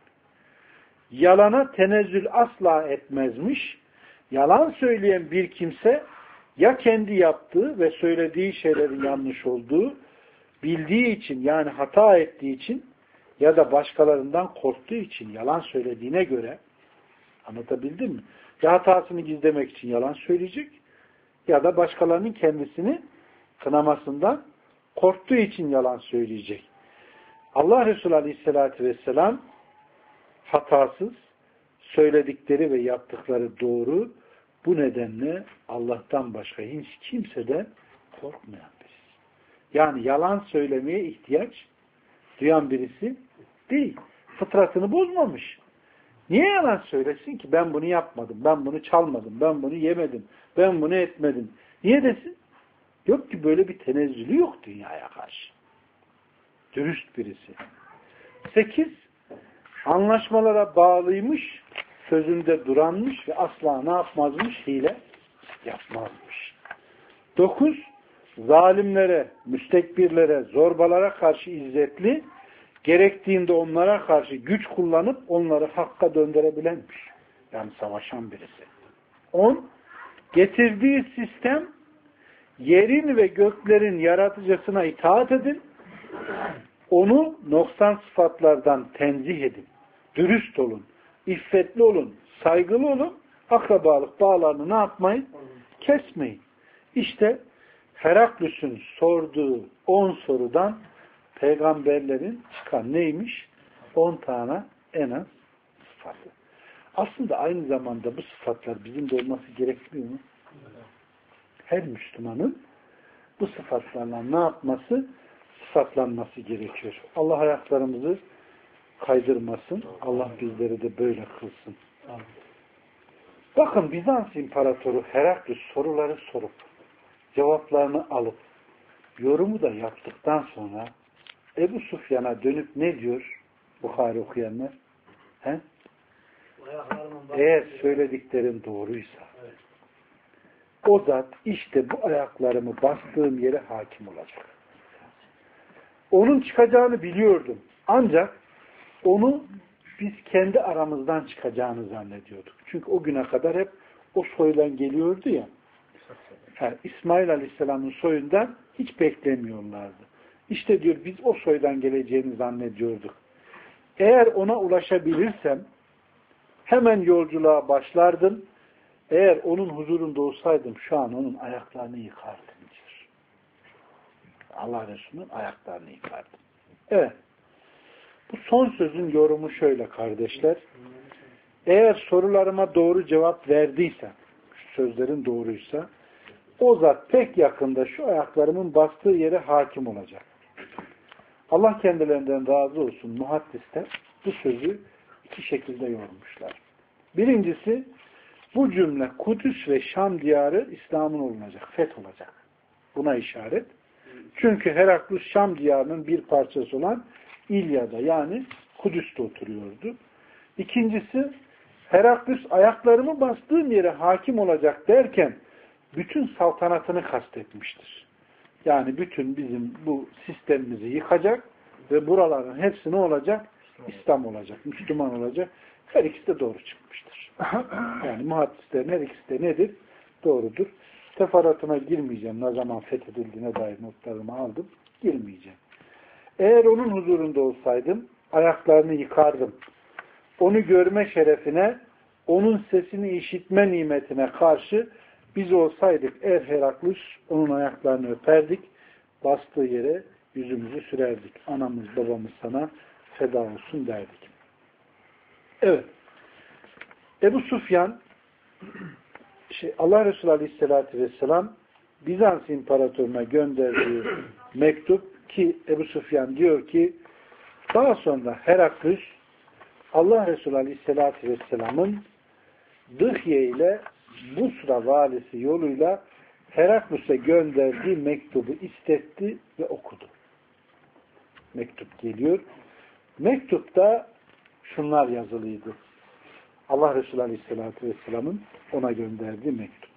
[SPEAKER 1] Yalana tenezzül asla etmezmiş. Yalan söyleyen bir kimse ya kendi yaptığı ve söylediği şeylerin yanlış olduğu, bildiği için yani hata ettiği için ya da başkalarından korktuğu için yalan söylediğine göre, anlatabildim mi? Ya hatasını gizlemek için yalan söyleyecek ya da başkalarının kendisini kınamasından korktuğu için yalan söyleyecek. Allah Resulü Aleyhisselatü Vesselam hatasız, söyledikleri ve yaptıkları doğru, bu nedenle Allah'tan başka hiç kimseden korkmayan birisi. Yani yalan söylemeye ihtiyaç duyan birisi değil. Fıtratını bozmamış. Niye yalan söylesin ki? Ben bunu yapmadım, ben bunu çalmadım, ben bunu yemedim, ben bunu etmedim. Niye desin? Yok ki böyle bir tenezzülü yok dünyaya karşı. Dürüst birisi. Sekiz, anlaşmalara bağlıymış, sözünde duranmış ve asla ne yapmazmış? Hile yapmazmış. Dokuz, zalimlere, müstekbirlere, zorbalara karşı izzetli, gerektiğinde onlara karşı güç kullanıp onları hakka döndürebilenmiş. Yani savaşan birisi. On, getirdiği sistem yerin ve göklerin yaratıcısına itaat edin, onu noksan sıfatlardan tenzih edin, dürüst olun, iffetli olun, saygılı olun, akrabalık bağlarını ne yapmayın? Kesmeyin. İşte Heraklus'un sorduğu on sorudan peygamberlerin çıkan neymiş? On tane en az sıfatı. Aslında aynı zamanda bu sıfatlar bizim de olması gerekmiyor mu? Her Müslümanın bu sıfatlarla ne yapması? Sıfatlanması gerekiyor. Allah ayaklarımızı kaydırmasın. Allah bizleri de böyle kılsın. Bakın Bizans İmparatoru Heraklus soruları sorup cevaplarını alıp yorumu da yaptıktan sonra Ebu Sufyan'a dönüp ne diyor Bukhari okuyanlar? He? Eğer söylediklerin doğruysa evet, o zat işte bu ayaklarımı bastığım yere hakim olacak. Onun çıkacağını biliyordum. Ancak onu biz kendi aramızdan çıkacağını zannediyorduk. Çünkü o güne kadar hep o soydan geliyordu ya. Yani İsmail Aleyhisselam'ın soyundan hiç beklemiyorlardı. İşte diyor biz o soydan geleceğini zannediyorduk. Eğer ona ulaşabilirsem hemen yolculuğa başlardım. Eğer onun huzurunda olsaydım şu an onun ayaklarını yıkardım diyor. Allah Resulü'nün ayaklarını yıkardım. Evet. Bu son sözün yorumu şöyle kardeşler. Eğer sorularıma doğru cevap verdiyse, şu sözlerin doğruysa, o zat pek yakında şu ayaklarımın bastığı yere hakim olacak. Allah kendilerinden razı olsun, muhaddisler bu sözü iki şekilde yormuşlar. Birincisi, bu cümle Kudüs ve Şam diyarı İslam'ın olunacak, feth olacak. Buna işaret. Çünkü Heraklus Şam diyarının bir parçası olan İlya'da yani Kudüs'te oturuyordu. İkincisi, Heraklus ayaklarımı bastığım yere hakim olacak derken bütün saltanatını kastetmiştir. Yani bütün bizim bu sistemimizi yıkacak ve buraların hepsi ne olacak? İslam olacak, Müslüman olacak. Her ikisi de doğru çıkmıştır. Yani muhaddislerin her ikisi de nedir? Doğrudur. Teferruatına girmeyeceğim. Ne zaman fethedildiğine dair notlarımı aldım. Girmeyeceğim. Eğer onun huzurunda olsaydım ayaklarını yıkardım. Onu görme şerefine, onun sesini işitme nimetine karşı biz olsaydık eğer Heraklus onun ayaklarını öperdik, bastığı yere yüzümüzü sürerdik. Anamız babamız sana feda olsun derdik. Evet. Ebu Sufyan şey, Allah Resulü Aleyhisselatü Vesselam Bizans İmparatoruna gönderdiği mektup ki Ebu Sufyan diyor ki daha sonra Heraklus Allah Resulü Aleyhisselatü Vesselam'ın Dıhye ile Busra valisi yoluyla Heraklus'a gönderdiği mektubu istetti ve okudu. Mektup geliyor. Mektupta şunlar yazılıydı. Allah Resulü Aleyhisselatü Vesselam'ın ona gönderdiği mektup.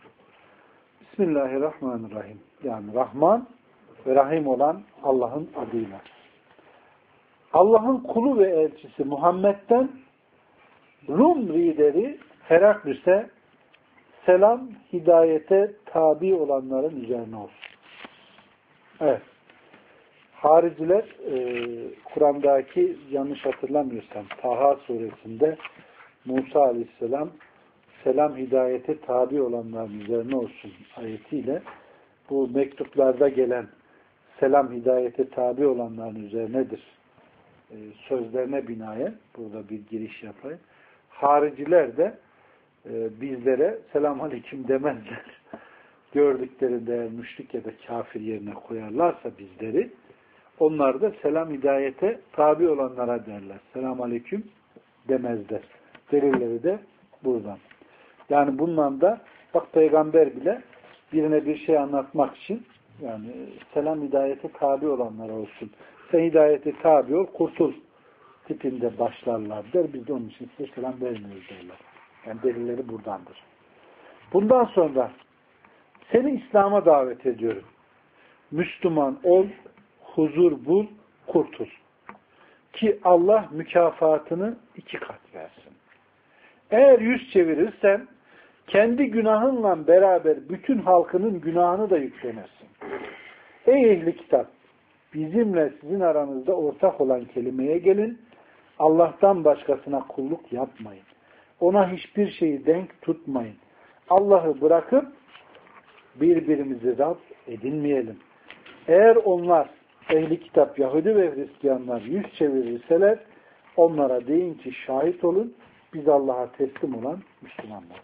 [SPEAKER 1] Bismillahirrahmanirrahim. Yani Rahman ve Rahim olan Allah'ın adıyla. Allah'ın kulu ve elçisi Muhammed'den Rum lideri Heraklus'e selam, hidayete tabi olanların üzerine olsun. Evet. Hariciler e, Kur'an'daki yanlış hatırlamıyorsam Taha suresinde Musa aleyhisselam selam hidayete tabi olanların üzerine olsun ayetiyle bu mektuplarda gelen selam hidayete tabi olanların üzerinedir e, sözlerine binaen burada bir giriş yapayım. Hariciler de e, bizlere selam aleyküm demezler. Gördüklerinde müşrik ya da kafir yerine koyarlarsa bizleri onlar da selam hidayete tabi olanlara derler. Selam aleyküm demezler. Delilleri de buradan. Yani bundan da bak peygamber bile birine bir şey anlatmak için yani selam hidayete tabi olanlara olsun. Sen hidayete tabi ol, kurtul tipinde başlarlar der. Biz de onun için size selam vermiyoruz derler. Yani delilleri buradandır. Bundan sonra seni İslam'a davet ediyorum. Müslüman ol, huzur bul, kurtul. Ki Allah mükafatını iki kat versin. Eğer yüz çevirirsen kendi günahınla beraber bütün halkının günahını da yüklenirsin. Ey ehli kitap! Bizimle sizin aranızda ortak olan kelimeye gelin. Allah'tan başkasına kulluk yapmayın. Ona hiçbir şeyi denk tutmayın. Allah'ı bırakıp birbirimizi Rab edinmeyelim. Eğer onlar ehli kitap Yahudi ve Hristiyanlar yüz çevirirseler onlara deyin ki şahit olun biz Allah'a teslim olan Müslümanlarız.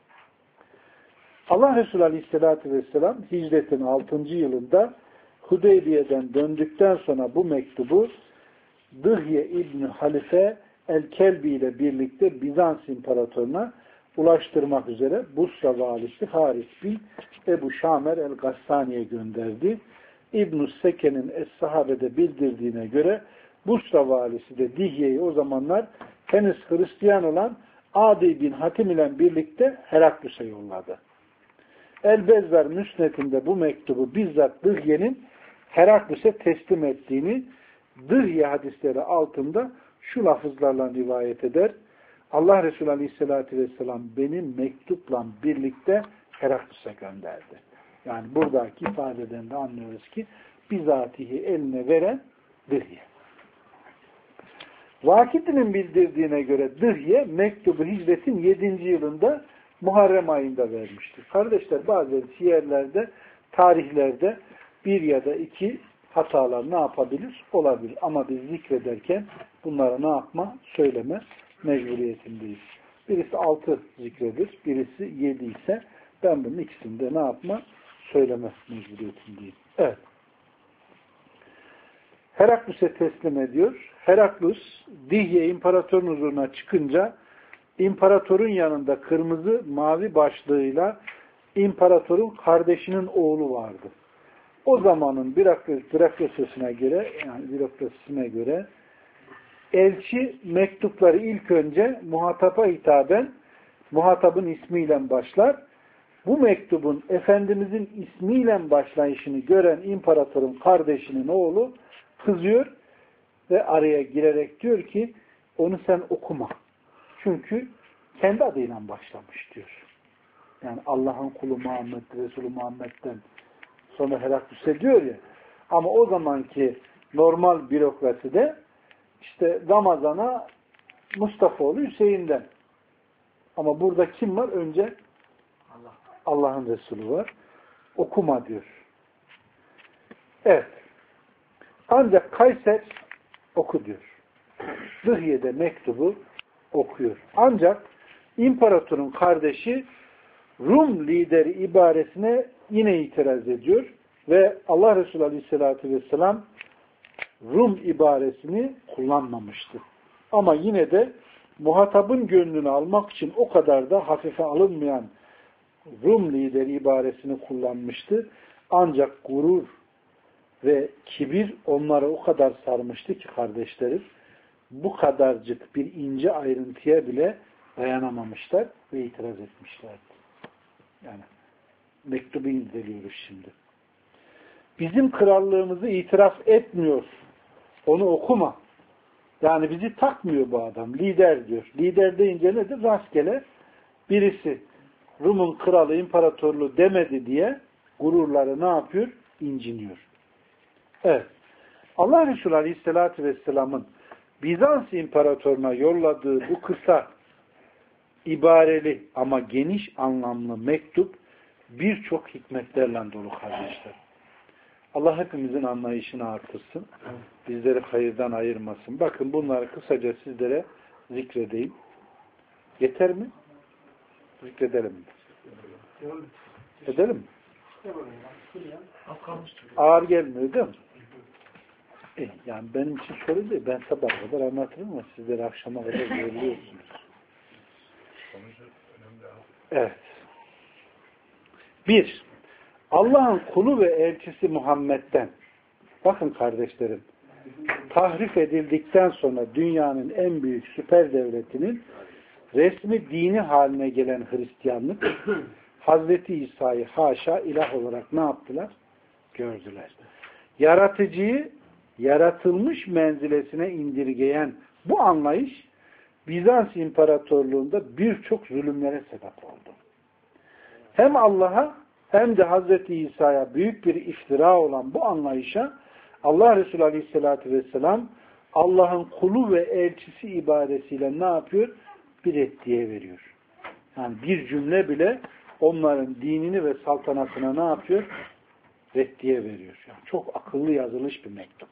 [SPEAKER 1] Allah Resulü Aleyhisselatü Vesselam hicretin altıncı yılında Hudeybiye'den döndükten sonra bu mektubu Dıhye İbni Halife El-Kelbi ile birlikte Bizans İmparatoruna ulaştırmak üzere Busra valisi Haris bin Ebu Şamer El-Gassani'ye gönderdi. İbn-i Seke'nin Es-Sahabe'de bildirdiğine göre Busra valisi de Dihye'yi o zamanlar henüz Hristiyan olan Adi bin Hatim ile birlikte Heraklus'a yolladı. El-Bezzar Müsnet'inde bu mektubu bizzat Dihye'nin Heraklus'e teslim ettiğini Dihye hadisleri altında şu lafızlarla rivayet eder. Allah Resulü Aleyhisselatü Vesselam benim mektupla birlikte Heraklus'a gönderdi. Yani buradaki ifadeden de anlıyoruz ki bizatihi eline veren Dihye. Vakitinin bildirdiğine göre Dıhye mektubu hicretin yedinci yılında Muharrem ayında vermiştir. Kardeşler, bazen siyerlerde, tarihlerde bir ya da iki hatalar ne yapabilir? Olabilir. Ama biz zikrederken bunlara ne yapma? Söyleme mecburiyetindeyiz. Birisi altı zikredir, birisi yedi ise ben bunun ikisinde ne yapma? Söyleme mecburiyetindeyim. Evet. Heraklus'e teslim ediyor. Heraklus, Dihye imparatorun huzuruna çıkınca imparatorun yanında kırmızı mavi başlığıyla imparatorun kardeşinin oğlu vardı. O zamanın bürokrasisine göre, yani bürokrasisine göre elçi mektupları ilk önce muhataba hitaben muhatabın ismiyle başlar. Bu mektubun Efendimizin ismiyle başlayışını gören imparatorun kardeşinin oğlu kızıyor ve araya girerek diyor ki onu sen okuma. Çünkü kendi adıyla başlamış diyor. Yani Allah'ın kulu Muhammed, Resulü Muhammed'den sonra Heraklüs'e diyor ya. Ama o zamanki normal bürokraside işte Ramazan'a Mustafaoğlu Hüseyin'den. Ama burada kim var? Önce Allah. Allah'ın Resulü var. Okuma diyor. Evet. Ancak Kayser oku diyor. Dıhye'de mektubu okuyor. Ancak imparatorun kardeşi Rum lideri ibaresine yine itiraz ediyor ve Allah Resulü Aleyhisselatü Vesselam Rum ibaresini kullanmamıştı. Ama yine de muhatabın gönlünü almak için o kadar da hafife alınmayan Rum lideri ibaresini kullanmıştı. Ancak gurur ve kibir onları o kadar sarmıştı ki kardeşlerim, bu kadarcık bir ince ayrıntıya bile dayanamamışlar ve itiraz etmişlerdi. Yani mektubu inceliyoruz şimdi. Bizim krallığımızı itiraf etmiyor. Onu okuma. Yani bizi takmıyor bu adam. Lider diyor. Lider deyince nedir? Rastgele birisi Rum'un kralı, imparatorluğu demedi diye gururları ne yapıyor? İnciniyor. Evet. Allah Resulü Aleyhisselatü Vesselam'ın Bizans imparatoruna yolladığı bu kısa, ibareli ama geniş anlamlı mektup birçok hikmetlerle dolu kardeşler. Allah hepimizin anlayışını artırsın. Bizleri hayırdan ayırmasın. Bakın bunları kısaca sizlere zikredeyim. Yeter mi? Zikredelim mi? Edelim mi? Ağır gelmiyor değil mi? E, yani benim için sorun değil. Ben sabah kadar anlatırım ama sizleri akşama kadar görüyorsunuz. Evet. Bir, Allah'ın kulu ve elçisi Muhammed'den, bakın kardeşlerim, tahrif edildikten sonra dünyanın en büyük süper devletinin resmi dini haline gelen Hristiyanlık, Hazreti İsa'yı haşa ilah olarak ne yaptılar? Gördüler. Yaratıcıyı yaratılmış menzilesine indirgeyen bu anlayış Bizans İmparatorluğu'nda birçok zulümlere sebep oldu. Hem Allah'a hem de Hazreti İsa'ya büyük bir iftira olan bu anlayışa Allah Resulü Aleyhisselatü Vesselam Allah'ın kulu ve elçisi ibaresiyle ne yapıyor? Bir reddiye veriyor. Yani bir cümle bile onların dinini ve saltanatına ne yapıyor? Reddiye veriyor. Yani çok akıllı yazılmış bir mektup.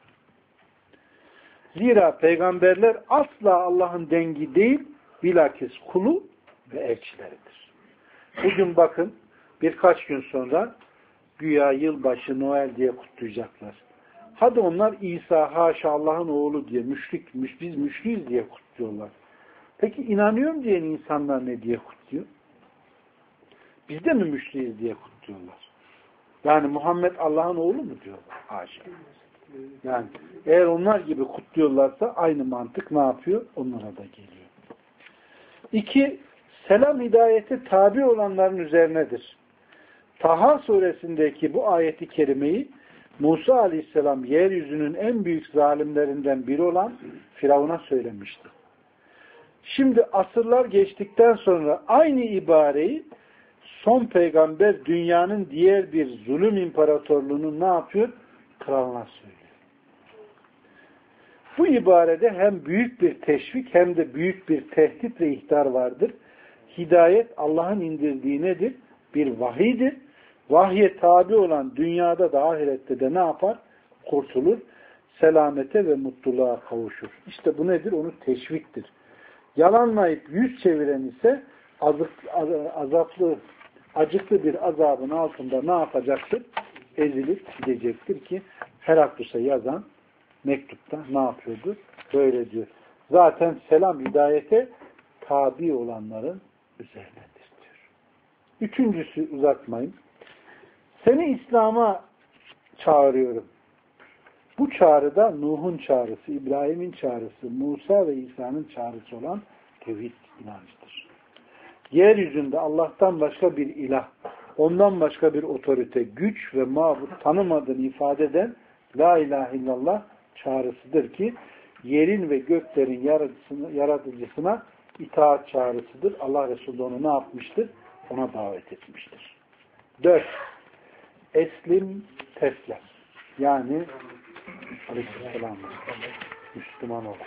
[SPEAKER 1] Zira peygamberler asla Allah'ın dengi değil, bilakis kulu ve elçileridir. Bugün bakın, birkaç gün sonra güya yılbaşı, Noel diye kutlayacaklar. Hadi onlar İsa haşa Allah'ın oğlu diye, müşrik, müş, biz müşriyiz diye kutluyorlar. Peki inanıyorum diyen insanlar ne diye kutluyor? Biz de mi müşriyiz diye kutluyorlar? Yani Muhammed Allah'ın oğlu mu diyorlar? Haşa. Yani eğer onlar gibi kutluyorlarsa aynı mantık ne yapıyor? Onlara da geliyor. İki, selam hidayete tabi olanların üzerinedir. Taha suresindeki bu ayeti kerimeyi Musa aleyhisselam yeryüzünün en büyük zalimlerinden biri olan Firavun'a söylemişti. Şimdi asırlar geçtikten sonra aynı ibareyi son peygamber dünyanın diğer bir zulüm imparatorluğunun ne yapıyor? Kralına söylüyor. Bu ibarede hem büyük bir teşvik hem de büyük bir tehdit ve ihtar vardır. Hidayet Allah'ın indirdiği nedir? Bir vahiydir. Vahye tabi olan dünyada da ahirette de ne yapar? Kurtulur. Selamete ve mutluluğa kavuşur. İşte bu nedir? Onu teşviktir. Yalanlayıp yüz çeviren ise azık, azaplı, acıklı bir azabın altında ne yapacaktır? Ezilip gidecektir ki Heraklus'a yazan mektupta ne yapıyordu? Böyle diyor. Zaten selam hidayete tabi olanların üzerindedir diyor. Üçüncüsü, uzatmayın. Seni İslam'a çağırıyorum. Bu çağrıda Nuh'un çağrısı, İbrahim'in çağrısı, Musa ve İsa'nın çağrısı olan tevhid inançtır. Yeryüzünde Allah'tan başka bir ilah, ondan başka bir otorite, güç ve mabut tanımadığını ifade eden La ilahe illallah çağrısıdır ki yerin ve göklerin yaratıcısına itaat çağrısıdır. Allah Resulü onu ne yapmıştır? Ona davet etmiştir. Dört. Eslim teslem. Yani Aleyhisselam Müslüman ol.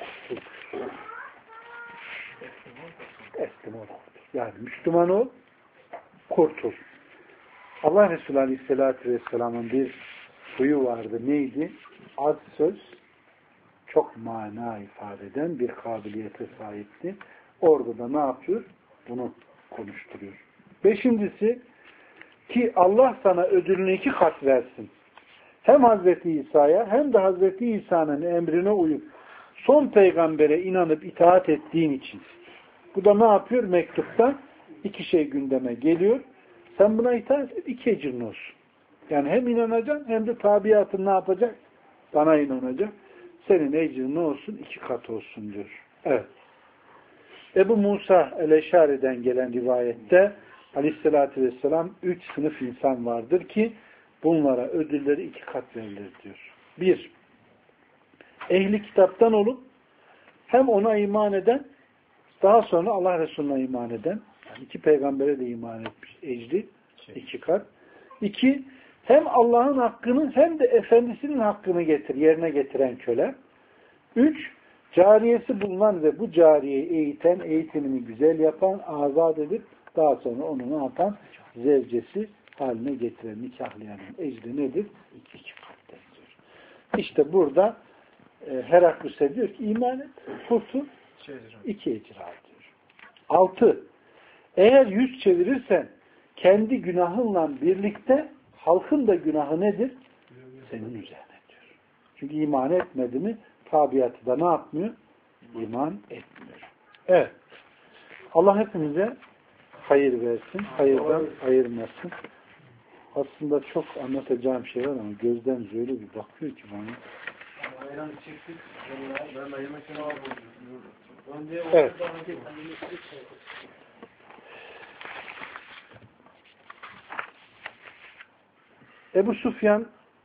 [SPEAKER 1] Eslim ol. Yani Müslüman ol, kurtul. Allah Resulü Aleyhisselatü Vesselam'ın bir huyu vardı. Neydi? Az söz çok mana ifade eden bir kabiliyete sahipti. Orada da ne yapıyor? Bunu konuşturuyor. Beşincisi ki Allah sana ödülünü iki kat versin. Hem Hazreti İsa'ya hem de Hazreti İsa'nın emrine uyup son peygambere inanıp itaat ettiğin için. Bu da ne yapıyor? Mektupta iki şey gündeme geliyor. Sen buna itaat et, iki ecrin olsun. Yani hem inanacaksın hem de tabiatın ne yapacak? Bana inanacak. Senin ecrin ne olsun? İki kat olsun diyor. Evet. Ebu Musa el-Eşari'den gelen rivayette Aleyhisselatü Vesselam üç sınıf insan vardır ki bunlara ödülleri iki kat verilir diyor. Bir, ehli kitaptan olup hem ona iman eden, daha sonra Allah Resulü'ne iman eden, yani iki peygambere de iman etmiş, ecri iki kat. İki, hem Allah'ın hakkını hem de efendisinin hakkını getir, yerine getiren köle. Üç, cariyesi bulunan ve bu cariyeyi eğiten, eğitimini güzel yapan, azat edip daha sonra onu ne yapan? Zevcesi haline getiren, nikahlayanın ecri nedir? İki, iki kat diyor. İşte burada e, Heraklus'e diyor ki iman et, kurtul, iki ecir al diyor. Altı, eğer yüz çevirirsen kendi günahınla birlikte halkın da günahı nedir? Senin üzerine diyor. Çünkü iman etmedi mi tabiatı da ne yapmıyor? İman etmiyor. Evet. Allah hepimize hayır versin. Hayırdan ayırmasın. Aslında çok anlatacağım şey var ama gözden öyle bir bakıyor ki bana. Evet. Ebu Sufyan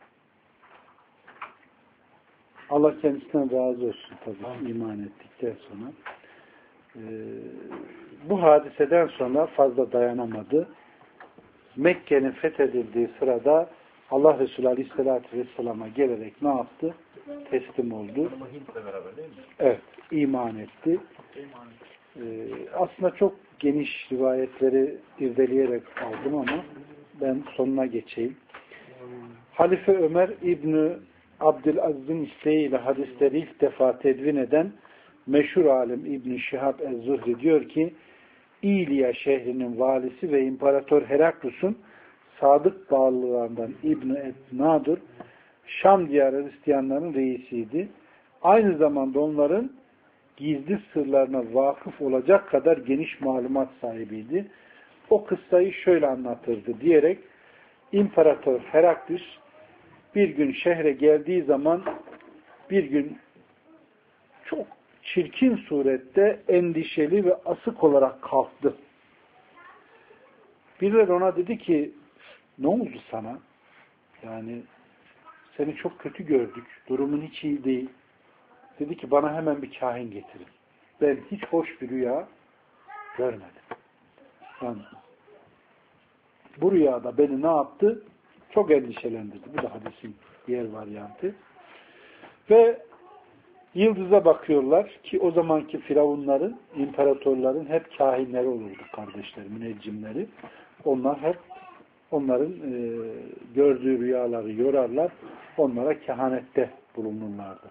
[SPEAKER 1] Allah kendisinden razı olsun tabii iman ettikten sonra. Ee, bu hadiseden sonra fazla dayanamadı. Mekke'nin fethedildiği sırada Allah Resulü Aleyhisselatü Vesselam'a gelerek ne yaptı? Teslim oldu. Evet, iman etti. Ee, aslında çok geniş rivayetleri irdeleyerek aldım ama ben sonuna geçeyim. Halife Ömer İbni Abdülaziz'in isteğiyle hadisleri ilk defa tedvin eden meşhur alim İbn Şihab ez-Zuhri diyor ki İlya şehrinin valisi ve İmparator Heraklus'un sadık bağlılarından İbn Etnadur Şam diyarı Hristiyanların reisiydi. Aynı zamanda onların gizli sırlarına vakıf olacak kadar geniş malumat sahibiydi. O kıssayı şöyle anlatırdı diyerek İmparator Heraklus bir gün şehre geldiği zaman bir gün çok çirkin surette endişeli ve asık olarak kalktı. Birileri ona dedi ki ne oldu sana? Yani seni çok kötü gördük. Durumun hiç iyi değil. Dedi ki bana hemen bir kahin getirin. Ben hiç hoş bir rüya görmedim. Yani bu rüyada beni ne yaptı? Çok endişelendirdi. Bu da hadisin diğer varyantı. Ve Yıldıza bakıyorlar ki o zamanki firavunların, imparatorların hep kahinleri olurdu kardeşler, müneccimleri. Onlar hep onların e, gördüğü rüyaları yorarlar, onlara kehanette bulunurlardı.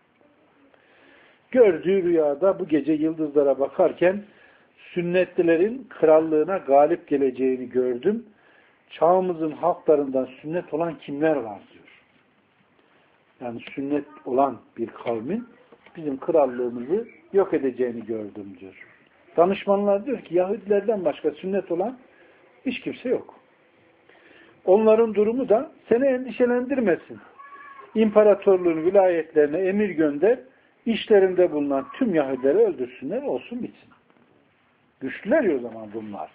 [SPEAKER 1] Gördüğü rüyada bu gece yıldızlara bakarken sünnetlilerin krallığına galip geleceğini gördüm. Çağımızın halklarından sünnet olan kimler var diyor. Yani sünnet olan bir kavmin bizim krallığımızı yok edeceğini gördüm diyor. Danışmanlar diyor ki Yahudilerden başka sünnet olan hiç kimse yok. Onların durumu da seni endişelendirmesin. İmparatorluğun vilayetlerine emir gönder, işlerinde bulunan tüm Yahudileri öldürsünler, olsun bitsin. Güçlüler ya o zaman bunlar.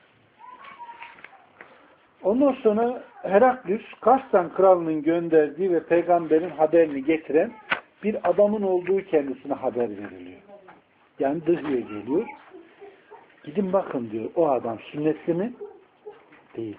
[SPEAKER 1] Ondan sonra Heraklüs, Kars'tan kralının gönderdiği ve peygamberin haberini getiren bir adamın olduğu kendisine haber veriliyor. Yani Dıhye geliyor. Gidin bakın diyor, o adam sünnetli mi? Değil.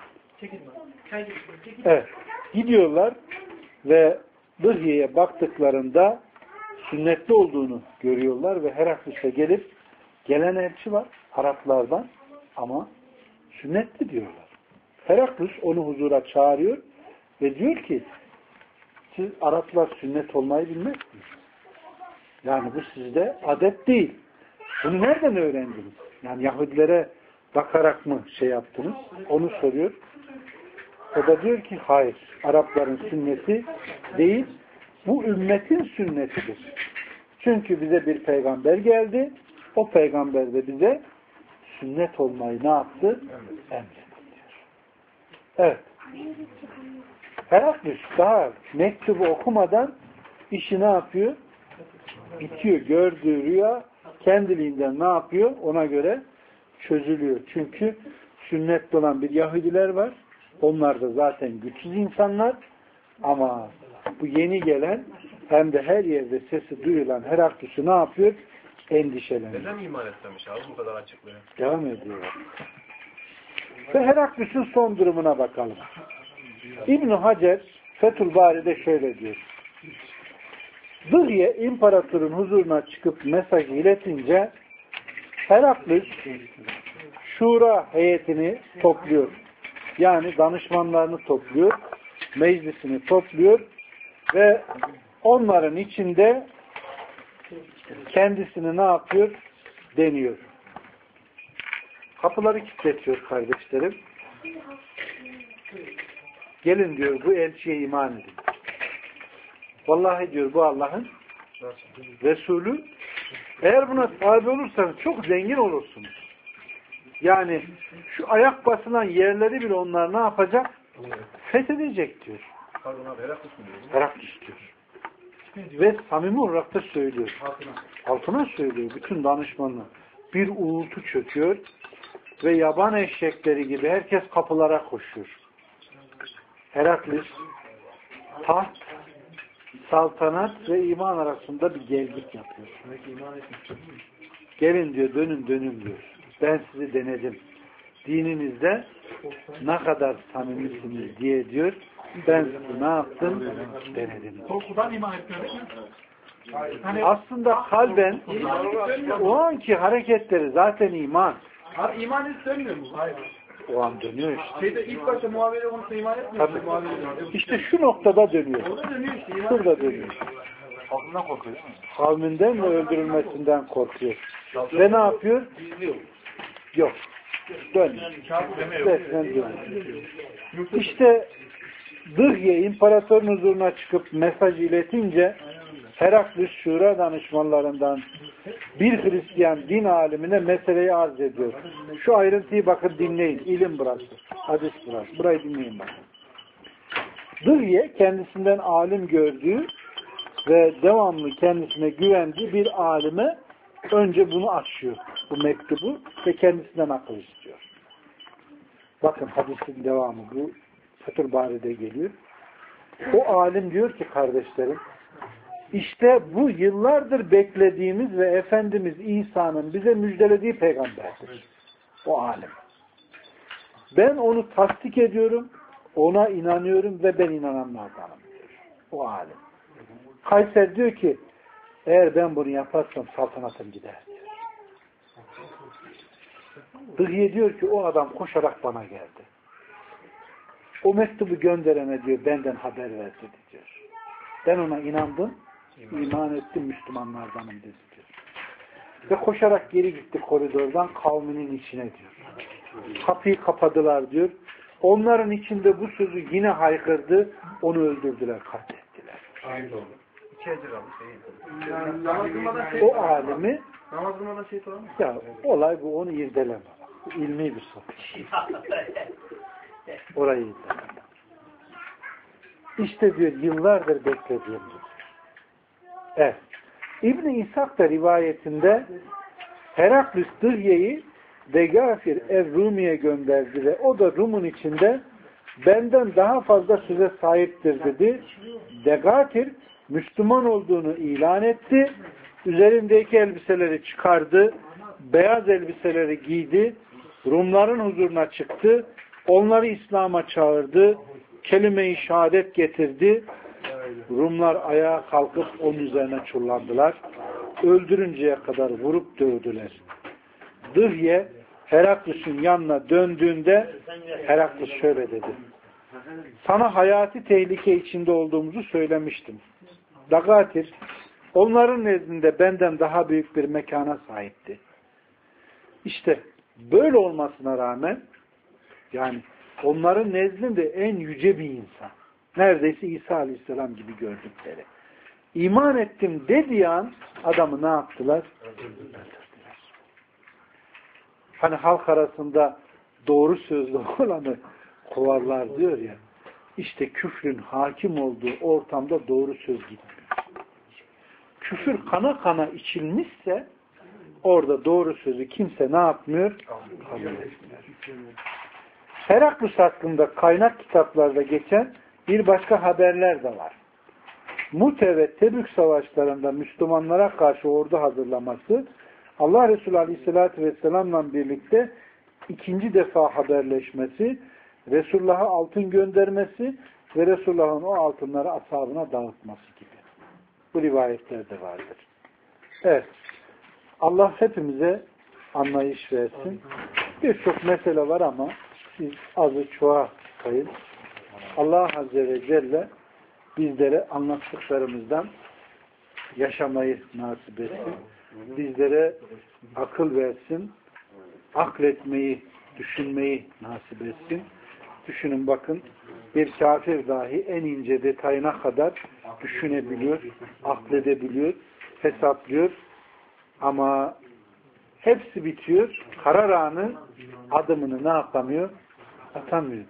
[SPEAKER 1] Evet. Gidiyorlar ve Dıhye'ye baktıklarında sünnetli olduğunu görüyorlar ve Heraklüs'e gelip gelen elçi var Araplardan ama sünnetli diyorlar. Heraklüs onu huzura çağırıyor ve diyor ki siz Araplar sünnet olmayı bilmezsiniz. Yani bu sizde adet değil. Bunu nereden öğrendiniz? Yani Yahudilere bakarak mı şey yaptınız? Onu soruyor. O da diyor ki hayır. Arapların sünneti değil. Bu ümmetin sünnetidir. Çünkü bize bir peygamber geldi. O peygamber de bize sünnet olmayı ne yaptı? Emretti. Evet. Heraklüs daha mektubu okumadan işi ne yapıyor? Bitiyor. Gördüğü rüya kendiliğinden ne yapıyor? Ona göre çözülüyor. Çünkü sünnetli olan bir Yahudiler var. Onlar da zaten güçsüz insanlar. Ama bu yeni gelen hem de her yerde sesi duyulan Heraklüs'ü ne yapıyor? Endişeleniyor.
[SPEAKER 2] Neden iman etmemiş abi bu kadar açıklıyor?
[SPEAKER 1] Devam ediyor. Ve Heraklüs'ün son durumuna bakalım. İbn-i Hacer Fethül Bari'de şöyle diyor. Dıhye imparatorun huzuruna çıkıp mesajı iletince Heraklüs şura heyetini topluyor. Yani danışmanlarını topluyor. Meclisini topluyor ve onların içinde kendisini ne yapıyor? Deniyor. Kapıları kilitletiyor kardeşlerim. Gelin diyor bu elçiye iman edin. Vallahi diyor bu Allah'ın Resulü. Eğer buna tabi olursanız çok zengin olursunuz. Yani şu ayak basılan yerleri bile onlar ne yapacak? Fethedecek diyor. Heraklüs diyor. Ve samimi olarak da söylüyor. Altına söylüyor bütün danışmanlar. Bir uğultu çöküyor ve yaban eşekleri gibi herkes kapılara koşuyor. Heraklüs taht, saltanat ve iman arasında bir gelgit yapıyor. Gelin diyor, dönün dönün diyor. Ben sizi denedim. Dininizde ne kadar samimisiniz diye diyor. Ben sizi ne yaptım? Denedim.
[SPEAKER 3] Korkudan iman etmiyor değil mi?
[SPEAKER 1] Aslında kalben o anki hareketleri zaten iman.
[SPEAKER 3] Abi iman hiç dönmüyor mu? Hayır.
[SPEAKER 1] O an dönüyor işte.
[SPEAKER 3] Şeyde ilk başta muhabere konusunda iman etmiyor.
[SPEAKER 1] Tabii. İşte şu noktada dönüyor.
[SPEAKER 3] Orada dönüyor işte. İman
[SPEAKER 1] Şurada dönüyor.
[SPEAKER 2] Aklından korkuyor değil mi?
[SPEAKER 1] Kavminden ve öldürülmesinden korkuyor. Ve ne yapıyor? Yok. Dönüyor. Resmen dönüyor. İşte Dıhye imparatorun huzuruna çıkıp mesaj iletince Heraklüs şura danışmanlarından bir Hristiyan din alimine meseleyi arz ediyor. Şu ayrıntıyı bakın dinleyin. İlim burası. Hadis burası. Burayı dinleyin bakın. Dıhye kendisinden alim gördüğü ve devamlı kendisine güvendiği bir alime önce bunu açıyor. Bu mektubu ve kendisinden akıl istiyor. Bakın hadisin devamı bu. Fethül Bari'de geliyor. O alim diyor ki kardeşlerim işte bu yıllardır beklediğimiz ve Efendimiz İsa'nın bize müjdelediği peygamberdir. O alim. Ben onu tasdik ediyorum, ona inanıyorum ve ben inananlardanım diyor. O alim. Kayser diyor ki Eğer ben bunu yaparsam saltanatım gider diyor. Dıhye diyor ki o adam koşarak bana geldi. O mektubu gönderene diyor benden haber verdi diyor. Ben ona inandım, iman ettim, Müslümanlardanım dedi diyor. Ve koşarak geri gitti koridordan kavminin içine diyor. Kapıyı kapadılar diyor. Onların içinde bu sözü yine haykırdı. Onu öldürdüler, katlettiler.
[SPEAKER 2] Aynı oldu. İçeride kalmış değil.
[SPEAKER 3] Yani namaz kılmadan şey
[SPEAKER 1] O alimi
[SPEAKER 3] namaz kılmadan şey var mı?
[SPEAKER 1] ya olay bu, onu irdeleme. Bu ilmi bir soru. Orayı irdeleme. İşte diyor yıllardır beklediğim bu. Evet. İbn-i İshak da rivayetinde Heraklus Dıhye'yi Degafir ev-Rumi'ye gönderdi ve o da Rum'un içinde benden daha fazla söze sahiptir dedi. Degafir Müslüman olduğunu ilan etti. Üzerindeki elbiseleri çıkardı. Beyaz elbiseleri giydi. Rumların huzuruna çıktı. Onları İslam'a çağırdı. Kelime-i şehadet getirdi. Rumlar ayağa kalkıp onun üzerine çullandılar. Öldürünceye kadar vurup dövdüler. Dıhye Heraklus'un yanına döndüğünde Heraklus şöyle dedi. Sana hayati tehlike içinde olduğumuzu söylemiştim. Dagatir onların nezdinde benden daha büyük bir mekana sahipti. İşte böyle olmasına rağmen yani onların nezdinde en yüce bir insan. Neredeyse İsa Aleyhisselam gibi gördükleri. İman ettim dediği an adamı ne yaptılar? Öldürdüler. Hani halk arasında doğru sözlü olanı kovarlar diyor ya. İşte küfrün hakim olduğu ortamda doğru söz gitmiyor. Küfür kana kana içilmişse orada doğru sözü kimse ne yapmıyor? Kabul etmiyor. Heraklus hakkında kaynak kitaplarda geçen bir başka haberler de var. Mute ve Tebük savaşlarında Müslümanlara karşı ordu hazırlaması, Allah Resulü Aleyhisselatü Vesselam'la birlikte ikinci defa haberleşmesi, Resulullah'a altın göndermesi ve Resulullah'ın o altınları ashabına dağıtması gibi. Bu rivayetler de vardır. Evet. Allah hepimize anlayış versin. Birçok mesele var ama siz azı çoğa sayın. Allah Azze ve Celle bizlere anlattıklarımızdan yaşamayı nasip etsin. Bizlere akıl versin. Akletmeyi, düşünmeyi nasip etsin. Düşünün bakın, bir kafir dahi en ince detayına kadar düşünebiliyor, akledebiliyor, hesaplıyor. Ama hepsi bitiyor. Karar anı adımını ne yapamıyor? Atamıyor.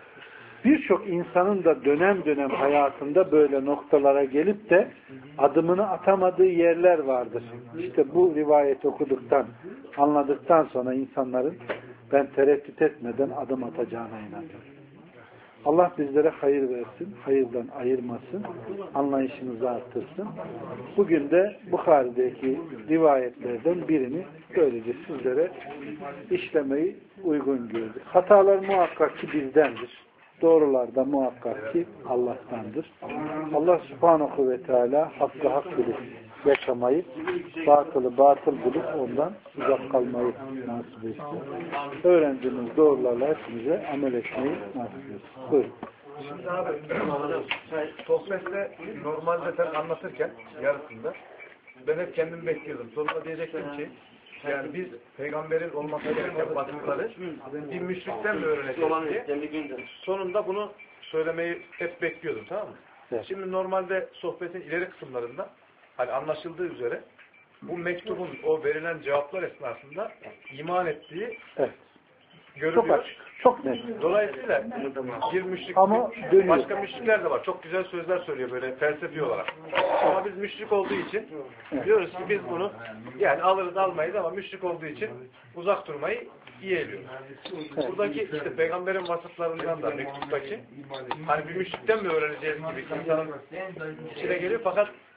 [SPEAKER 1] Birçok insanın da dönem dönem hayatında böyle noktalara gelip de adımını atamadığı yerler vardır. İşte bu rivayet okuduktan, anladıktan sonra insanların ben tereddüt etmeden adım atacağına inanıyorum. Allah bizlere hayır versin, hayırdan ayırmasın, anlayışımızı arttırsın. Bugün de Bukhari'deki rivayetlerden birini böylece sizlere işlemeyi uygun gördük. Hatalar muhakkak ki bizdendir. Doğrular da muhakkak ki Allah'tandır. Allah Subhanahu ve Teala hakkı hak bilip yaşamayı, batılı batıl bilip ondan uzak kalmayı nasip etsin. Öğrendiğimiz doğrularla hepimize amel etmeyi nasip etsin. Buyurun.
[SPEAKER 2] Şimdi abi, sohbette normalde sen anlatırken yarısında ben hep kendimi bekliyordum. Sonunda diyecektim ki yani biz peygamberin olması gereken vasıfları bir müşrikten mi öğreneceğiz diye sonunda bunu söylemeyi hep bekliyordum, tamam mı? Evet. Şimdi normalde sohbetin ileri kısımlarında hani anlaşıldığı üzere bu mektubun o verilen cevaplar esnasında iman ettiği
[SPEAKER 1] evet.
[SPEAKER 2] görülüyor.
[SPEAKER 1] Çok açık, çok net.
[SPEAKER 2] Dolayısıyla bir müşrik,
[SPEAKER 1] ama
[SPEAKER 2] başka müşrikler de var. Çok güzel sözler söylüyor böyle felsefi olarak. Ama biz müşrik olduğu için diyoruz ki biz bunu yani alırız almayız ama müşrik olduğu için uzak durmayı yeğliyoruz. Evet. Buradaki işte peygamberin vasıflarından da mektuptaki hani bir müşrikten mi öğreneceğiz gibi insanın içine geliyor fakat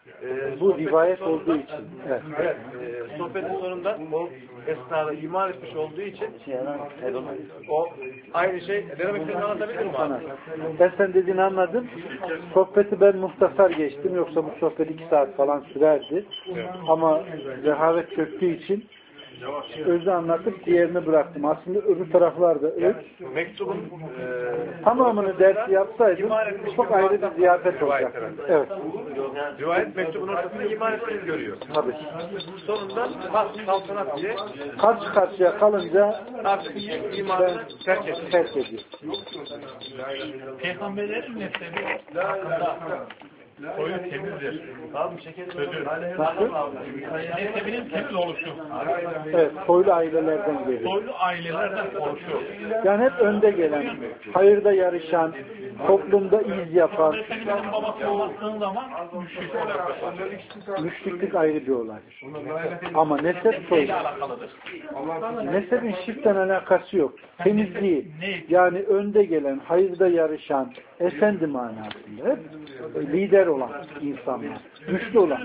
[SPEAKER 2] e,
[SPEAKER 1] Bu
[SPEAKER 2] sohbetin
[SPEAKER 1] rivayet
[SPEAKER 2] sonunda-
[SPEAKER 1] olduğu için. Evet.
[SPEAKER 2] Evet. E, sohbetin sonunda o esnada iman etmiş olduğu için o aynı şey. Ne demek istediğini anlatabilir miyim abi?
[SPEAKER 1] Ben sen dediğini anladım. Sohbeti ben muhtasar geçtim. Yoksa bu sohbet iki saat falan sürerdi. Ama rehavet çöktüğü için özü anlatıp diğerini bıraktım. Aslında öbür taraflarda öz.
[SPEAKER 2] Mektubun e,
[SPEAKER 1] Tamamını dersi yapsaydım çok ayrı bir ziyafet olacak. Evet.
[SPEAKER 2] rivayet mektubun ortasında iman ettiğini görüyor.
[SPEAKER 1] Tabii.
[SPEAKER 2] Sonunda has saltanat diye
[SPEAKER 1] Karşı karşıya kalınca
[SPEAKER 2] artık imanı terk ediyor.
[SPEAKER 1] terk ediyor.
[SPEAKER 4] Peygamberlerin nesli hakkında soyu temizdir. Sözü.
[SPEAKER 1] Nasıl?
[SPEAKER 4] Nesebinin temiz oluşu.
[SPEAKER 1] Evet. Soylu ailelerden geliyor.
[SPEAKER 4] Soylu ailelerden oluşuyor.
[SPEAKER 1] Yani hep önde gelen, hayırda yarışan, toplumda iz yapan,
[SPEAKER 4] Efendimizin babasına baktığın zaman müşrik oluyor.
[SPEAKER 1] müşriklik ayrı bir olay. Ama nesep soy.
[SPEAKER 4] Neyle alakalıdır?
[SPEAKER 1] Nesebin şiften alakası yok. Temizliği, yani önde gelen, hayırda yarışan, efendi manasında hep lider olan insanlar, güçlü olan.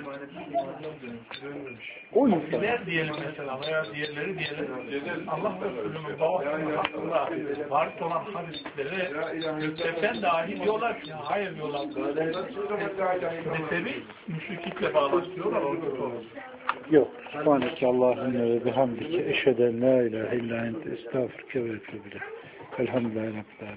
[SPEAKER 1] O insan.
[SPEAKER 4] Diğer diyelim mesela veya diğerleri diyelim. Allah Resulü'nün babasının hakkında varis olan hadisleri göstersen dahi diyorlar ki hayır diyorlar. Nesebi müşriklikle bağlaştırıyorlar.
[SPEAKER 1] Yok. Subhaneke Allahümme ve bihamdike eşheden la ilahe illa ente estağfurke ve etûbü ileyk. Elhamdülillahi Rabbil âlemin.